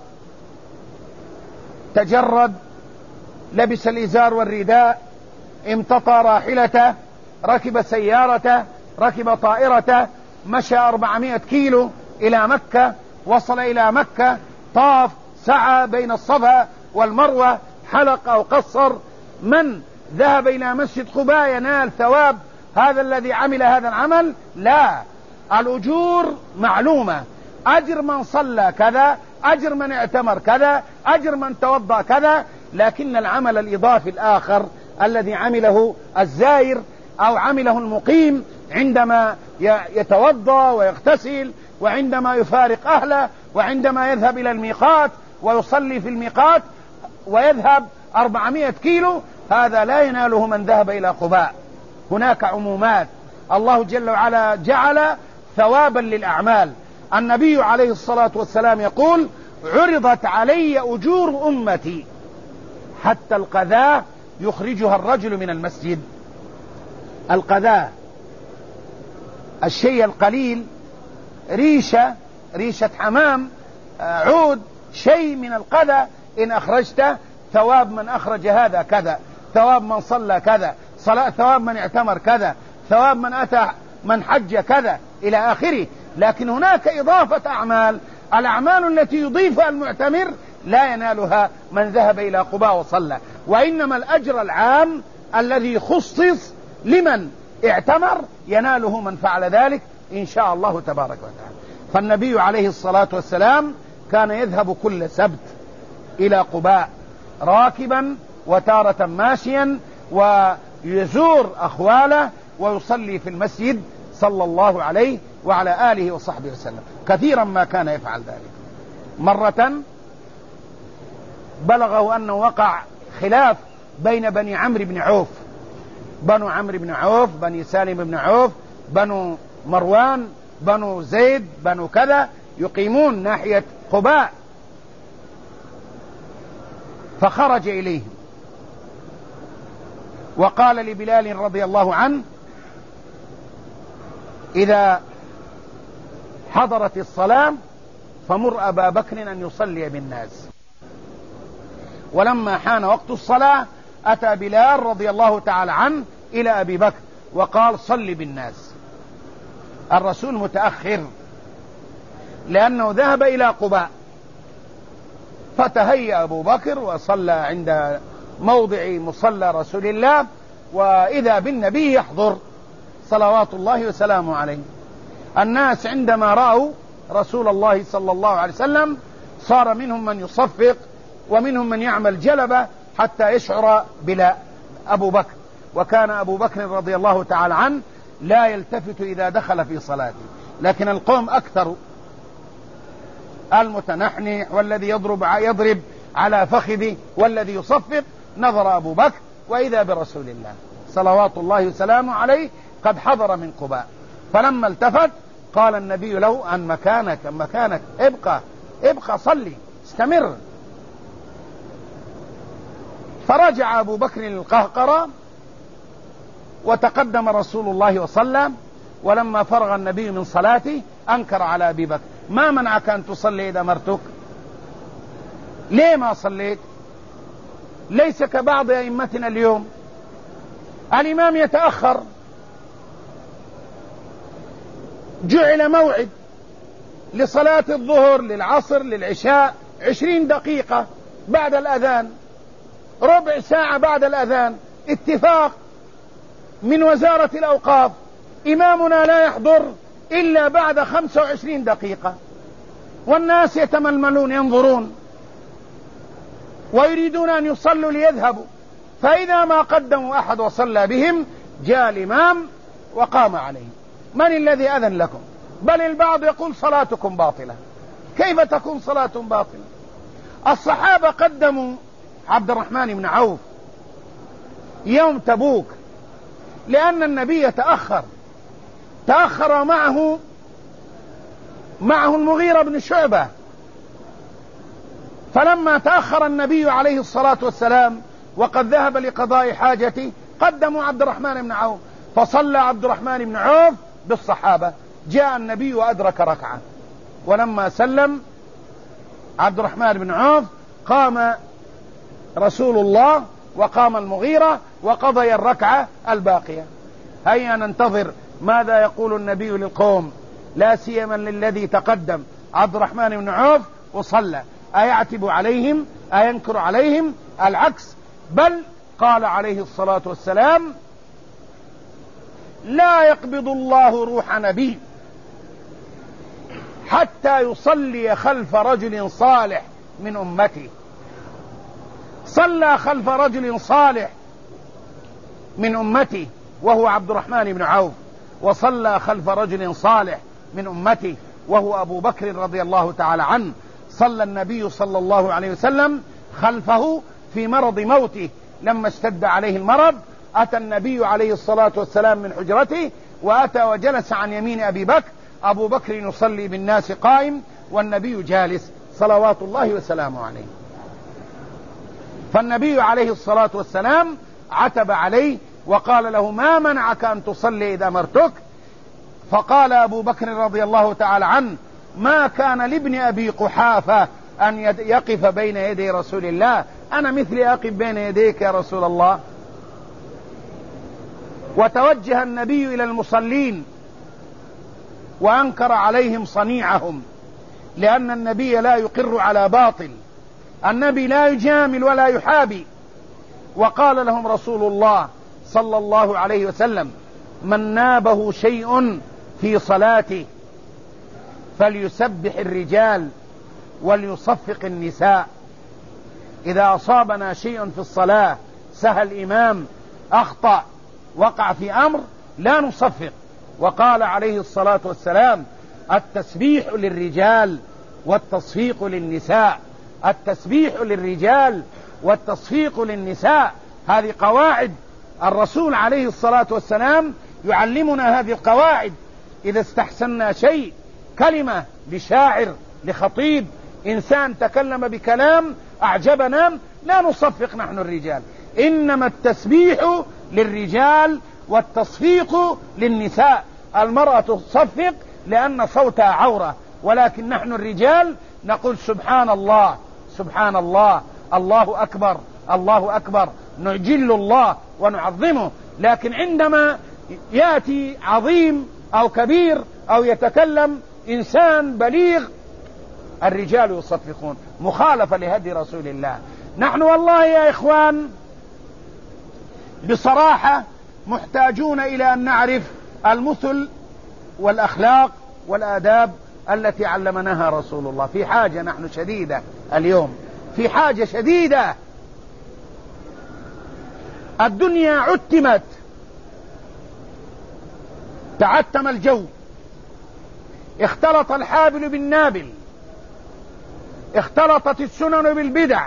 تجرد، لبس الإزار والرداء، امتطى راحلته، ركب سيارته، ركب طائرته، مشى أربعمائة كيلو إلى مكة، وصل إلى مكة، طاف، سعى بين الصفا والمروة، حلق أو قصر. من ذهب إلى مسجد قباء ينال ثواب هذا الذي عمل هذا العمل؟ لا، الأجور معلومة. أجر من صلى كذا، أجر من اعتمر كذا، أجر من توضأ كذا، لكن العمل الإضافي الآخر الذي عمله الزائر أو عمله المقيم عندما يتوضأ ويغتسل، وعندما يفارق أهله، وعندما يذهب إلى الميقات ويصلي في الميقات ويذهب أربعمائة كيلو، هذا لا يناله من ذهب إلى قباء. هناك عمومات. الله جل وعلا جعل ثوابا للأعمال. النبي عليه الصلاة والسلام يقول: عرضت علي أجور أمتي حتى القذاة يخرجها الرجل من المسجد. القذاة الشيء القليل، ريشة ريشة حمام، عود، شيء من القذى، إن أخرجته ثواب من أخرج هذا كذا، ثواب من صلى كذا، صلاة ثواب من اعتمر كذا، ثواب من أتى من حج كذا إلى آخره. لكن هناك إضافة أعمال، الأعمال التي يضيفها المعتمر لا ينالها من ذهب إلى قباء وصلى، وإنما الأجر العام الذي خصص لمن اعتمر يناله من فعل ذلك إن شاء الله تبارك وتعالى. فالنبي عليه الصلاة والسلام كان يذهب كل سبت إلى قباء راكبا وتارة ماشيا، ويزور أخواله ويصلي في المسجد صلى الله عليه وعلى آله وصحبه وسلم. كثيرا ما كان يفعل ذلك. مرة بلغه أنه وقع خلاف بين بني عمرو بن عوف، بنو عمرو بن عوف، بني سالم بن عوف، بنو مروان، بنو زيد، بنو كذا، يقيمون ناحية قباء، فخرج إليهم وقال لبلال رضي الله عنه: إذا حضرت الصلاة فمر أبا بكر أن يصلي بالناس. ولما حان وقت الصلاة أتى بلال رضي الله تعالى عنه إلى أبي بكر وقال: صل بالناس. الرسول متأخر لأنه ذهب إلى قباء، فتهيأ أبو بكر وصلى عند موضع مصلى رسول الله، وإذا بالنبي يحضر صلوات الله وسلامه عليه. الناس عندما رأوا رسول الله صلى الله عليه وسلم صار منهم من يصفق ومنهم من يعمل جلبة حتى يشعر بلا أبو بكر. وكان أبو بكر رضي الله تعالى عنه لا يلتفت إذا دخل في صلاته، لكن القوم أكثر، المتنحنح والذي يضرب يضرب على فخذه والذي يصفق. نظر أبو بكر وإذا برسول الله صلوات الله وسلامه عليه قد حضر من قباء، فلما التفت قال النبي له: أن مكانك أن مكانك ابقى ابقى صلي استمر. فرجع أبو بكر للقهقرة وتقدم رسول الله وصلى. ولما فرغ النبي من صلاته أنكر على أبي بكر: ما منعك أن تصلي إذا أمرتك؟ ليه ما صليت؟ ليس كبعض أئمتنا اليوم، الإمام يتأخر، جعل موعد لصلاة الظهر للعصر للعشاء عشرين دقيقة بعد الأذان، ربع ساعة بعد الأذان، اتفاق من وزارة الأوقاف، إمامنا لا يحضر إلا بعد خمسة وعشرين دقيقة، والناس يتململون ينظرون ويريدون أن يصلوا ليذهبوا، فإذا ما قدموا أحد وصلى بهم جاء الإمام وقام عليهم. من الذي أذن لكم؟ بل البعض يقول صلاتكم باطلة. كيف تكون صلاة باطلة؟ الصحابة قدموا عبد الرحمن بن عوف يوم تبوك لأن النبي تأخر تأخر معه معه المغيرة بن شعبة، فلما تأخر النبي عليه الصلاة والسلام وقد ذهب لقضاء حاجته قدموا عبد الرحمن بن عوف، فصلى عبد الرحمن بن عوف بالصحابة. جاء النبي وأدرك ركعة، ولما سلم عبد الرحمن بن عوف قام رسول الله وقام المغيرة وقضي الركعة الباقية. هيا ننتظر ماذا يقول النبي للقوم، لا سيما للذي تقدم عبد الرحمن بن عوف وصلى، أيعتب عليهم أينكر عليهم؟ العكس، بل قال عليه الصلاة والسلام: لا يقبض الله روح نبي حتى يصلي خلف رجل صالح من أمتي. صلى خلف رجل صالح من أمتي وهو عبد الرحمن بن عوف، وصلى خلف رجل صالح من أمتي وهو أبو بكر رضي الله تعالى عنه. صلى النبي صلى الله عليه وسلم خلفه في مرض موته، لما اشتد عليه المرض أتى النبي عليه الصلاة والسلام من حجرته وأتى وجلس عن يمين أبي بكر، أبو بكر يصلي بالناس قائم والنبي جالس صلوات الله وسلامه عليه. فالنبي عليه الصلاة والسلام عتب عليه وقال له: ما منعك أن تصلي إذا أمرتك؟ فقال أبو بكر رضي الله تعالى عنه: ما كان لابن أبي قحافة أن يقف بين يدي رسول الله، أنا مثلي أقف بين يديك يا رسول الله. وتوجه النبي إلى المصلين وأنكر عليهم صنيعهم، لأن النبي لا يقر على باطل، النبي لا يجامل ولا يحابي. وقال لهم رسول الله صلى الله عليه وسلم: من نابه شيء في صلاته فليسبح الرجال وليصفق النساء. إذا أصابنا شيء في الصلاة، سهى الإمام، أخطأ، وقع في أمر، لا نصفق. وقال عليه الصلاة والسلام: التسبيح للرجال والتصفيق للنساء، التسبيح للرجال والتصفيق للنساء. هذه قواعد الرسول عليه الصلاة والسلام يعلمنا هذه القواعد. إذا استحسنا شيء، كلمة لشاعر، لخطيب، إنسان تكلم بكلام أعجبنا، لا نصفق نحن الرجال، إنما التسبيح للرجال والتصفيق للنساء. المرأة تصفق لأن صوتها عورة، ولكن نحن الرجال نقول سبحان الله سبحان الله، الله أكبر الله أكبر، نجل الله ونعظمه. لكن عندما يأتي عظيم أو كبير أو يتكلم إنسان بليغ، الرجال يصفقون، مخالفة لهدي رسول الله. نحن والله يا إخوان بصراحة محتاجون إلى أن نعرف المثل والأخلاق والآداب التي علمناها رسول الله. في حاجة نحن شديدة اليوم، في حاجة شديدة. الدنيا عتمت، تعتم الجو، اختلط الحابل بالنابل، اختلطت السنن بالبدع،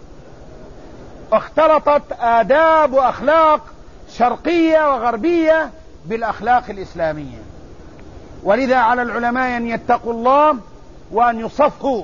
اختلطت آداب وأخلاق شرقية وغربية بالأخلاق الإسلامية. ولذا على العلماء أن يتقوا الله وأن يصفوا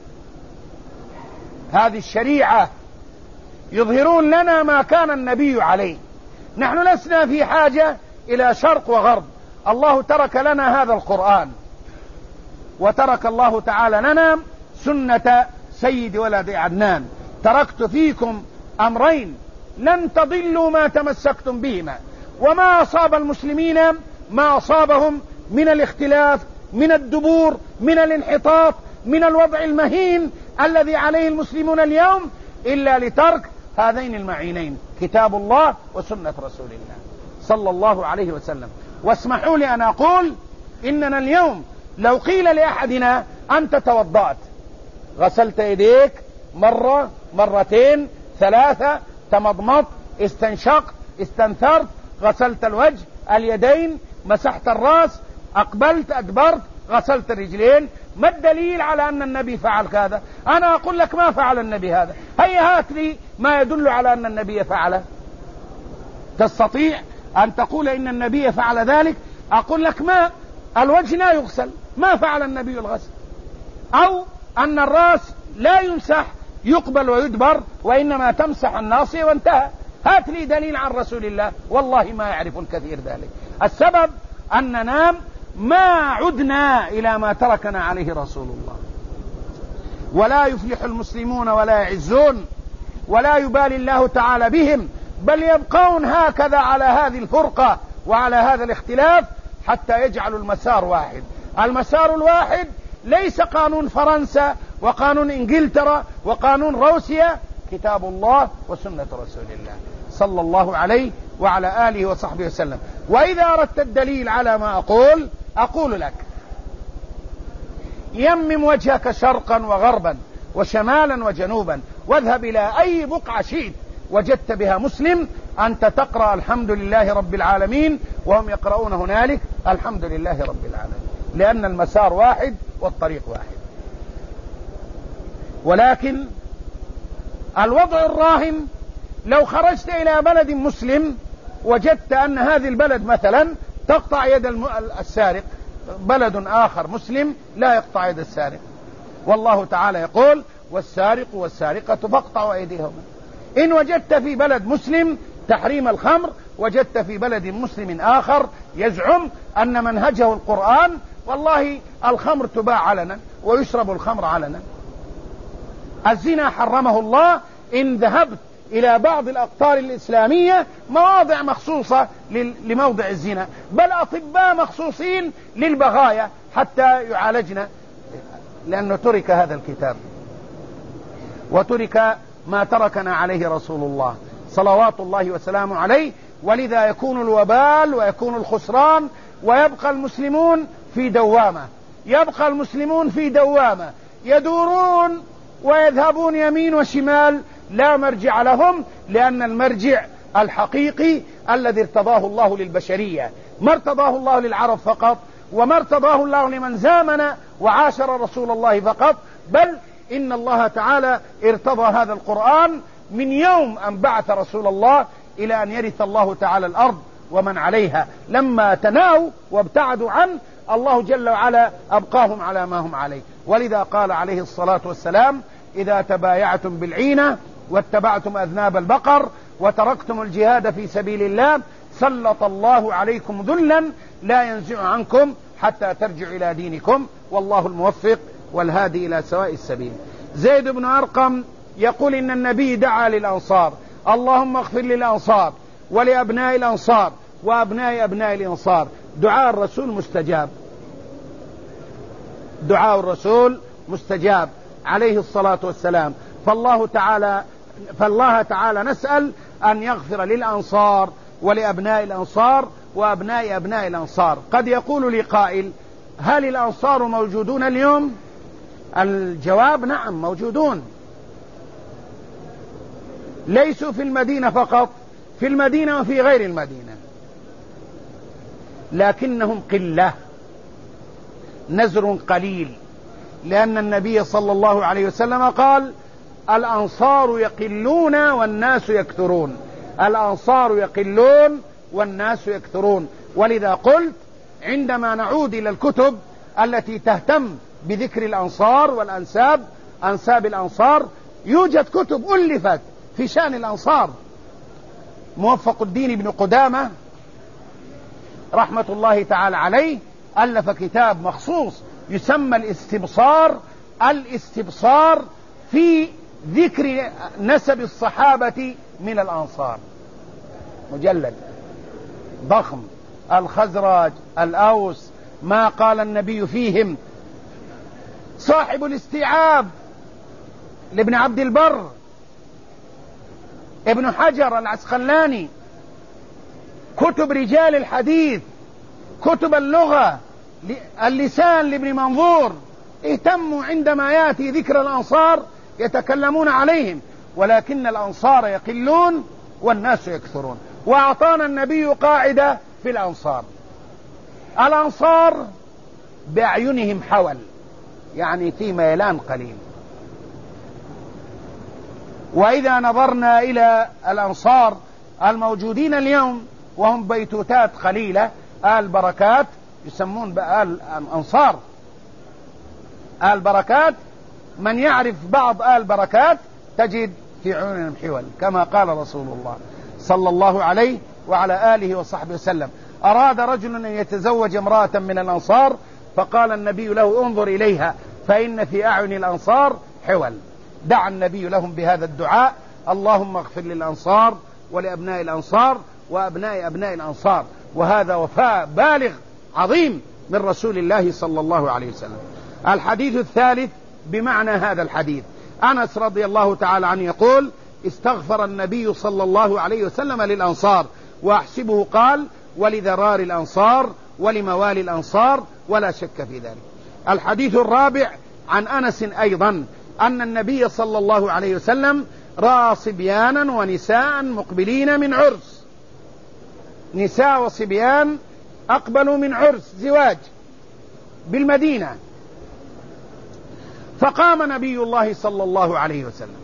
هذه الشريعة، يظهرون لنا ما كان النبي عليه. نحن لسنا في حاجة إلى شرق وغرب، الله ترك لنا هذا القرآن، وترك الله تعالى لنا سنة سيد ولد عدنان: تركت فيكم أمرين لن تضلوا ما تمسكتم بهما. وما أصاب المسلمين ما أصابهم من الاختلاف، من الدبور، من الانحطاط، من الوضع المهين الذي عليه المسلمون اليوم، إلا لترك هذين المعينين: كتاب الله وسنة رسول الله صلى الله عليه وسلم. واسمحوا لي أن أقول إننا اليوم لو قيل لأحدنا: أنت توضأت، غسلت يديك مرة مرتين ثلاثة، تمضمضت، استنشقت، استنثرت، غسلت الوجه اليدين، مسحت الرأس، أقبلت أدبرت، غسلت الرجلين، ما الدليل على أن النبي فعل هذا؟ أنا أقول لك ما فعل النبي هذا، هيا هات لي ما يدل على أن النبي فعله. تستطيع أن تقول إن النبي فعل ذلك؟ أقول لك ما الوجه لا يغسل، ما فعل النبي الغسل. أو أن الرأس لا يمسح يقبل ويدبر، وإنما تمسح الناصية وانتهى. هات لي دليل عن رسول الله، والله ما يعرف الكثير ذلك. السبب أننا ما عدنا إلى ما تركنا عليه رسول الله. ولا يفلح المسلمون ولا يعزون، ولا يبالي الله تعالى بهم، بل يبقون هكذا على هذه الفرقة وعلى هذا الاختلاف حتى يجعلوا المسار واحد. المسار الواحد ليس قانون فرنسا وقانون إنجلترا وقانون روسيا، كتاب الله وسنة رسول الله صلى الله عليه وعلى آله وصحبه وسلم. وإذا أردت الدليل على ما أقول، أقول لك: يمم وجهك شرقا وغربا وشمالا وجنوبا، واذهب إلى أي بقعة شئت وجدت بها مسلم أنت تقرأ الحمد لله رب العالمين، وهم يقرؤون هنالك الحمد لله رب العالمين، لأن المسار واحد والطريق واحد. ولكن الوضع الراهن، لو خرجت إلى بلد مسلم وجدت أن هذه البلد مثلا تقطع يد السارق، بلد آخر مسلم لا يقطع يد السارق، والله تعالى يقول: والسارق والسارقة فاقطعوا أيديهما. إن وجدت في بلد مسلم تحريم الخمر وجدت في بلد مسلم آخر يزعم أن منهجه القرآن، والله الخمر تباع علنا ويشرب الخمر علنا. الزنا حرمه الله. إن ذهبت إلى بعض الأقطار الإسلامية مواضع مخصوصة لموضع الزنا، بل أطباء مخصوصين للبغايا حتى يعالجنا، لأنه ترك هذا الكتاب وترك ما تركنا عليه رسول الله صلوات الله وسلامه عليه. ولذا يكون الوبال ويكون الخسران، ويبقى المسلمون في دوامة، يبقى المسلمون في دوامة يدورون ويذهبون يمين وشمال، لا مرجع لهم، لأن المرجع الحقيقي الذي ارتضاه الله للبشرية، ما ارتضاه الله للعرب فقط، وما ارتضاه الله لمن زامن وعاشر رسول الله فقط، بل إن الله تعالى ارتضى هذا القرآن من يوم أن بعث رسول الله إلى أن يرث الله تعالى الأرض ومن عليها. لما تناهوا وابتعدوا عنه الله جل وعلا أبقاهم على ما هم عليه. ولذا قال عليه الصلاة والسلام: إذا تبايعتم بالعينة واتبعتم أذناب البقر وتركتم الجهاد في سبيل الله سلط الله عليكم ذلا لا ينزع عنكم حتى ترجعوا إلى دينكم، والله الموفق والهادي إلى سواء السبيل. زيد بن أرقم يقول إن النبي دعا للأنصار: اللهم اغفر للأنصار ولأبناء الأنصار وأبناء أبناء الأنصار. دعاء الرسول مستجاب، دعاء الرسول مستجاب عليه الصلاة والسلام. فالله تعالى فالله تعالى نسأل أن يغفر للأنصار ولأبناء الأنصار وأبناء أبناء الأنصار. قد يقول لي قائل: هل الأنصار موجودون اليوم؟ الجواب: نعم موجودون، ليسوا في المدينة فقط، في المدينة وفي غير المدينة، لكنهم قلة، نزر قليل، لأن النبي صلى الله عليه وسلم قال: الأنصار يقلون والناس يكثرون، الأنصار يقلون والناس يكثرون. ولذا قلت عندما نعود إلى الكتب التي تهتم بذكر الأنصار والأنساب، أنساب الأنصار، يوجد كتب ألفت في شأن الأنصار. موفق الدين بن قدامة رحمة الله تعالى عليه ألف كتاب مخصوص يسمى الاستبصار، الاستبصار في ذكر نسب الصحابة من الأنصار، مجلد ضخم، الخزرج، الأوس، ما قال النبي فيهم. صاحب الاستيعاب لابن عبد البر، ابن حجر العسقلاني، كتب رجال الحديث، كتب اللغة، اللسان لابن منظور، اهتموا عندما يأتي ذكر الأنصار يتكلمون عليهم، ولكن الأنصار يقلون والناس يكثرون. وأعطانا النبي قاعدة في الأنصار: الأنصار بأعينهم حول، يعني في ميلان قليل. وإذا نظرنا إلى الأنصار الموجودين اليوم وهم بيتوتات قليلة، آل بركات، يسمون بآل الأنصار آل بركات، من يعرف بعض آل بركات تجد في عيونهم حول، كما قال رسول الله صلى الله عليه وعلى آله وصحبه وسلم: أراد رجل أن يتزوج امرأة من الأنصار، فقال النبي له: انظر إليها فإن في أعين الأنصار حول. دعا النبي لهم بهذا الدعاء: اللهم اغفر للأنصار ولأبناء الأنصار وأبناء أبناء الأنصار. وهذا وفاء بالغ عظيم من رسول الله صلى الله عليه وسلم. الحديث الثالث بمعنى هذا الحديث: أنس رضي الله تعالى عنه يقول: استغفر النبي صلى الله عليه وسلم للأنصار، وأحسبه قال: ولذرار الأنصار ولموالي الأنصار، ولا شك في ذلك. الحديث الرابع عن أنس أيضا أن النبي صلى الله عليه وسلم رأى صبيانا ونساء مقبلين من عرس، نساء وصبيان أقبلوا من عرس زواج بالمدينة، فقام نبي الله صلى الله عليه وسلم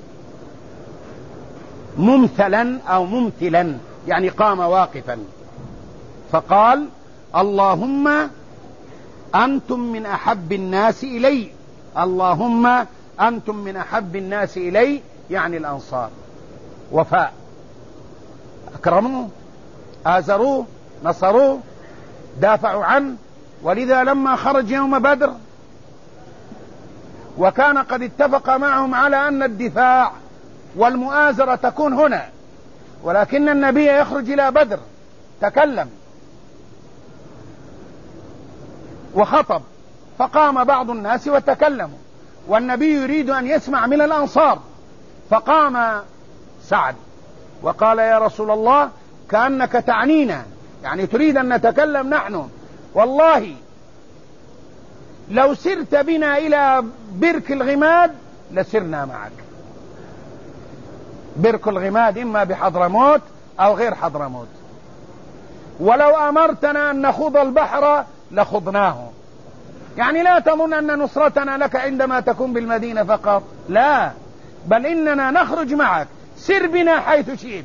ممثلا أو ممثلا، يعني قام واقفا، فقال: اللهم أنتم من أحب الناس إلي، اللهم أنتم من أحب الناس إلي، يعني الأنصار. وفاء، أكرموا آزروه، نصروه، دافعوا عنه. ولذا لما خرج يوم بدر وكان قد اتفق معهم على أن الدفاع والمؤازرة تكون هنا، ولكن النبي يخرج إلى بدر، تكلم وخطب، فقام بعض الناس وتكلموا، والنبي يريد أن يسمع من الأنصار، فقام سعد وقال: يا رسول الله، كأنك تعنينا، يعني تريد أن نتكلم نحن، والله لو سرت بنا إلى برك الغماد لسرنا معك. برك الغماد إما بحضرموت أو غير حضرموت. ولو أمرتنا أن نخوض البحر لخضناه. يعني لا تظن أن نصرتنا لك عندما تكون بالمدينة فقط، لا، بل إننا نخرج معك، سر بنا حيث شئت،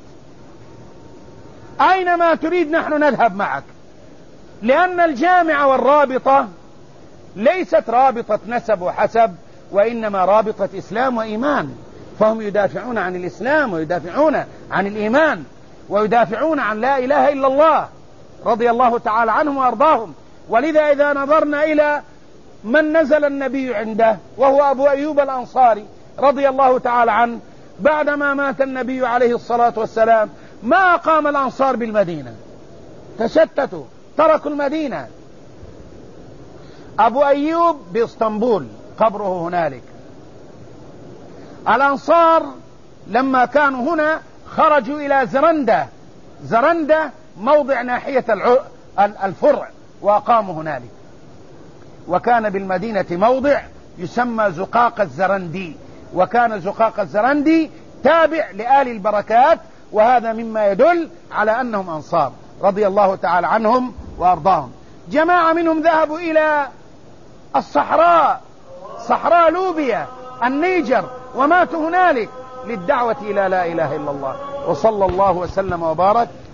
أينما تريد نحن نذهب معك. لأن الجامعة والرابطة ليست رابطة نسب وحسب، وإنما رابطة إسلام وإيمان، فهم يدافعون عن الإسلام ويدافعون عن الإيمان ويدافعون عن لا إله إلا الله، رضي الله تعالى عنهم وأرضاهم. ولذا إذا نظرنا إلى من نزل النبي عنده وهو أبو أيوب الأنصاري رضي الله تعالى عنه، بعدما مات النبي عليه الصلاة والسلام ما أقام الأنصار بالمدينة، تشتتوا، تركوا المدينة. أبو أيوب بإسطنبول قبره هنالك. الأنصار لما كانوا هنا خرجوا إلى زرندة، زرندة موضع ناحية الفرع، وأقاموا هنالك. وكان بالمدينة موضع يسمى زقاق الزرندي، وكان زقاق الزرندي تابع لآل البركات، وهذا مما يدل على أنهم أنصار رضي الله تعالى عنهم وأرضاهم. جماعة منهم ذهبوا إلى الصحراء، صحراء لوبيا النيجر، وماتوا هنالك للدعوة إلى لا إله إلا الله. وصلى الله وسلم وبارك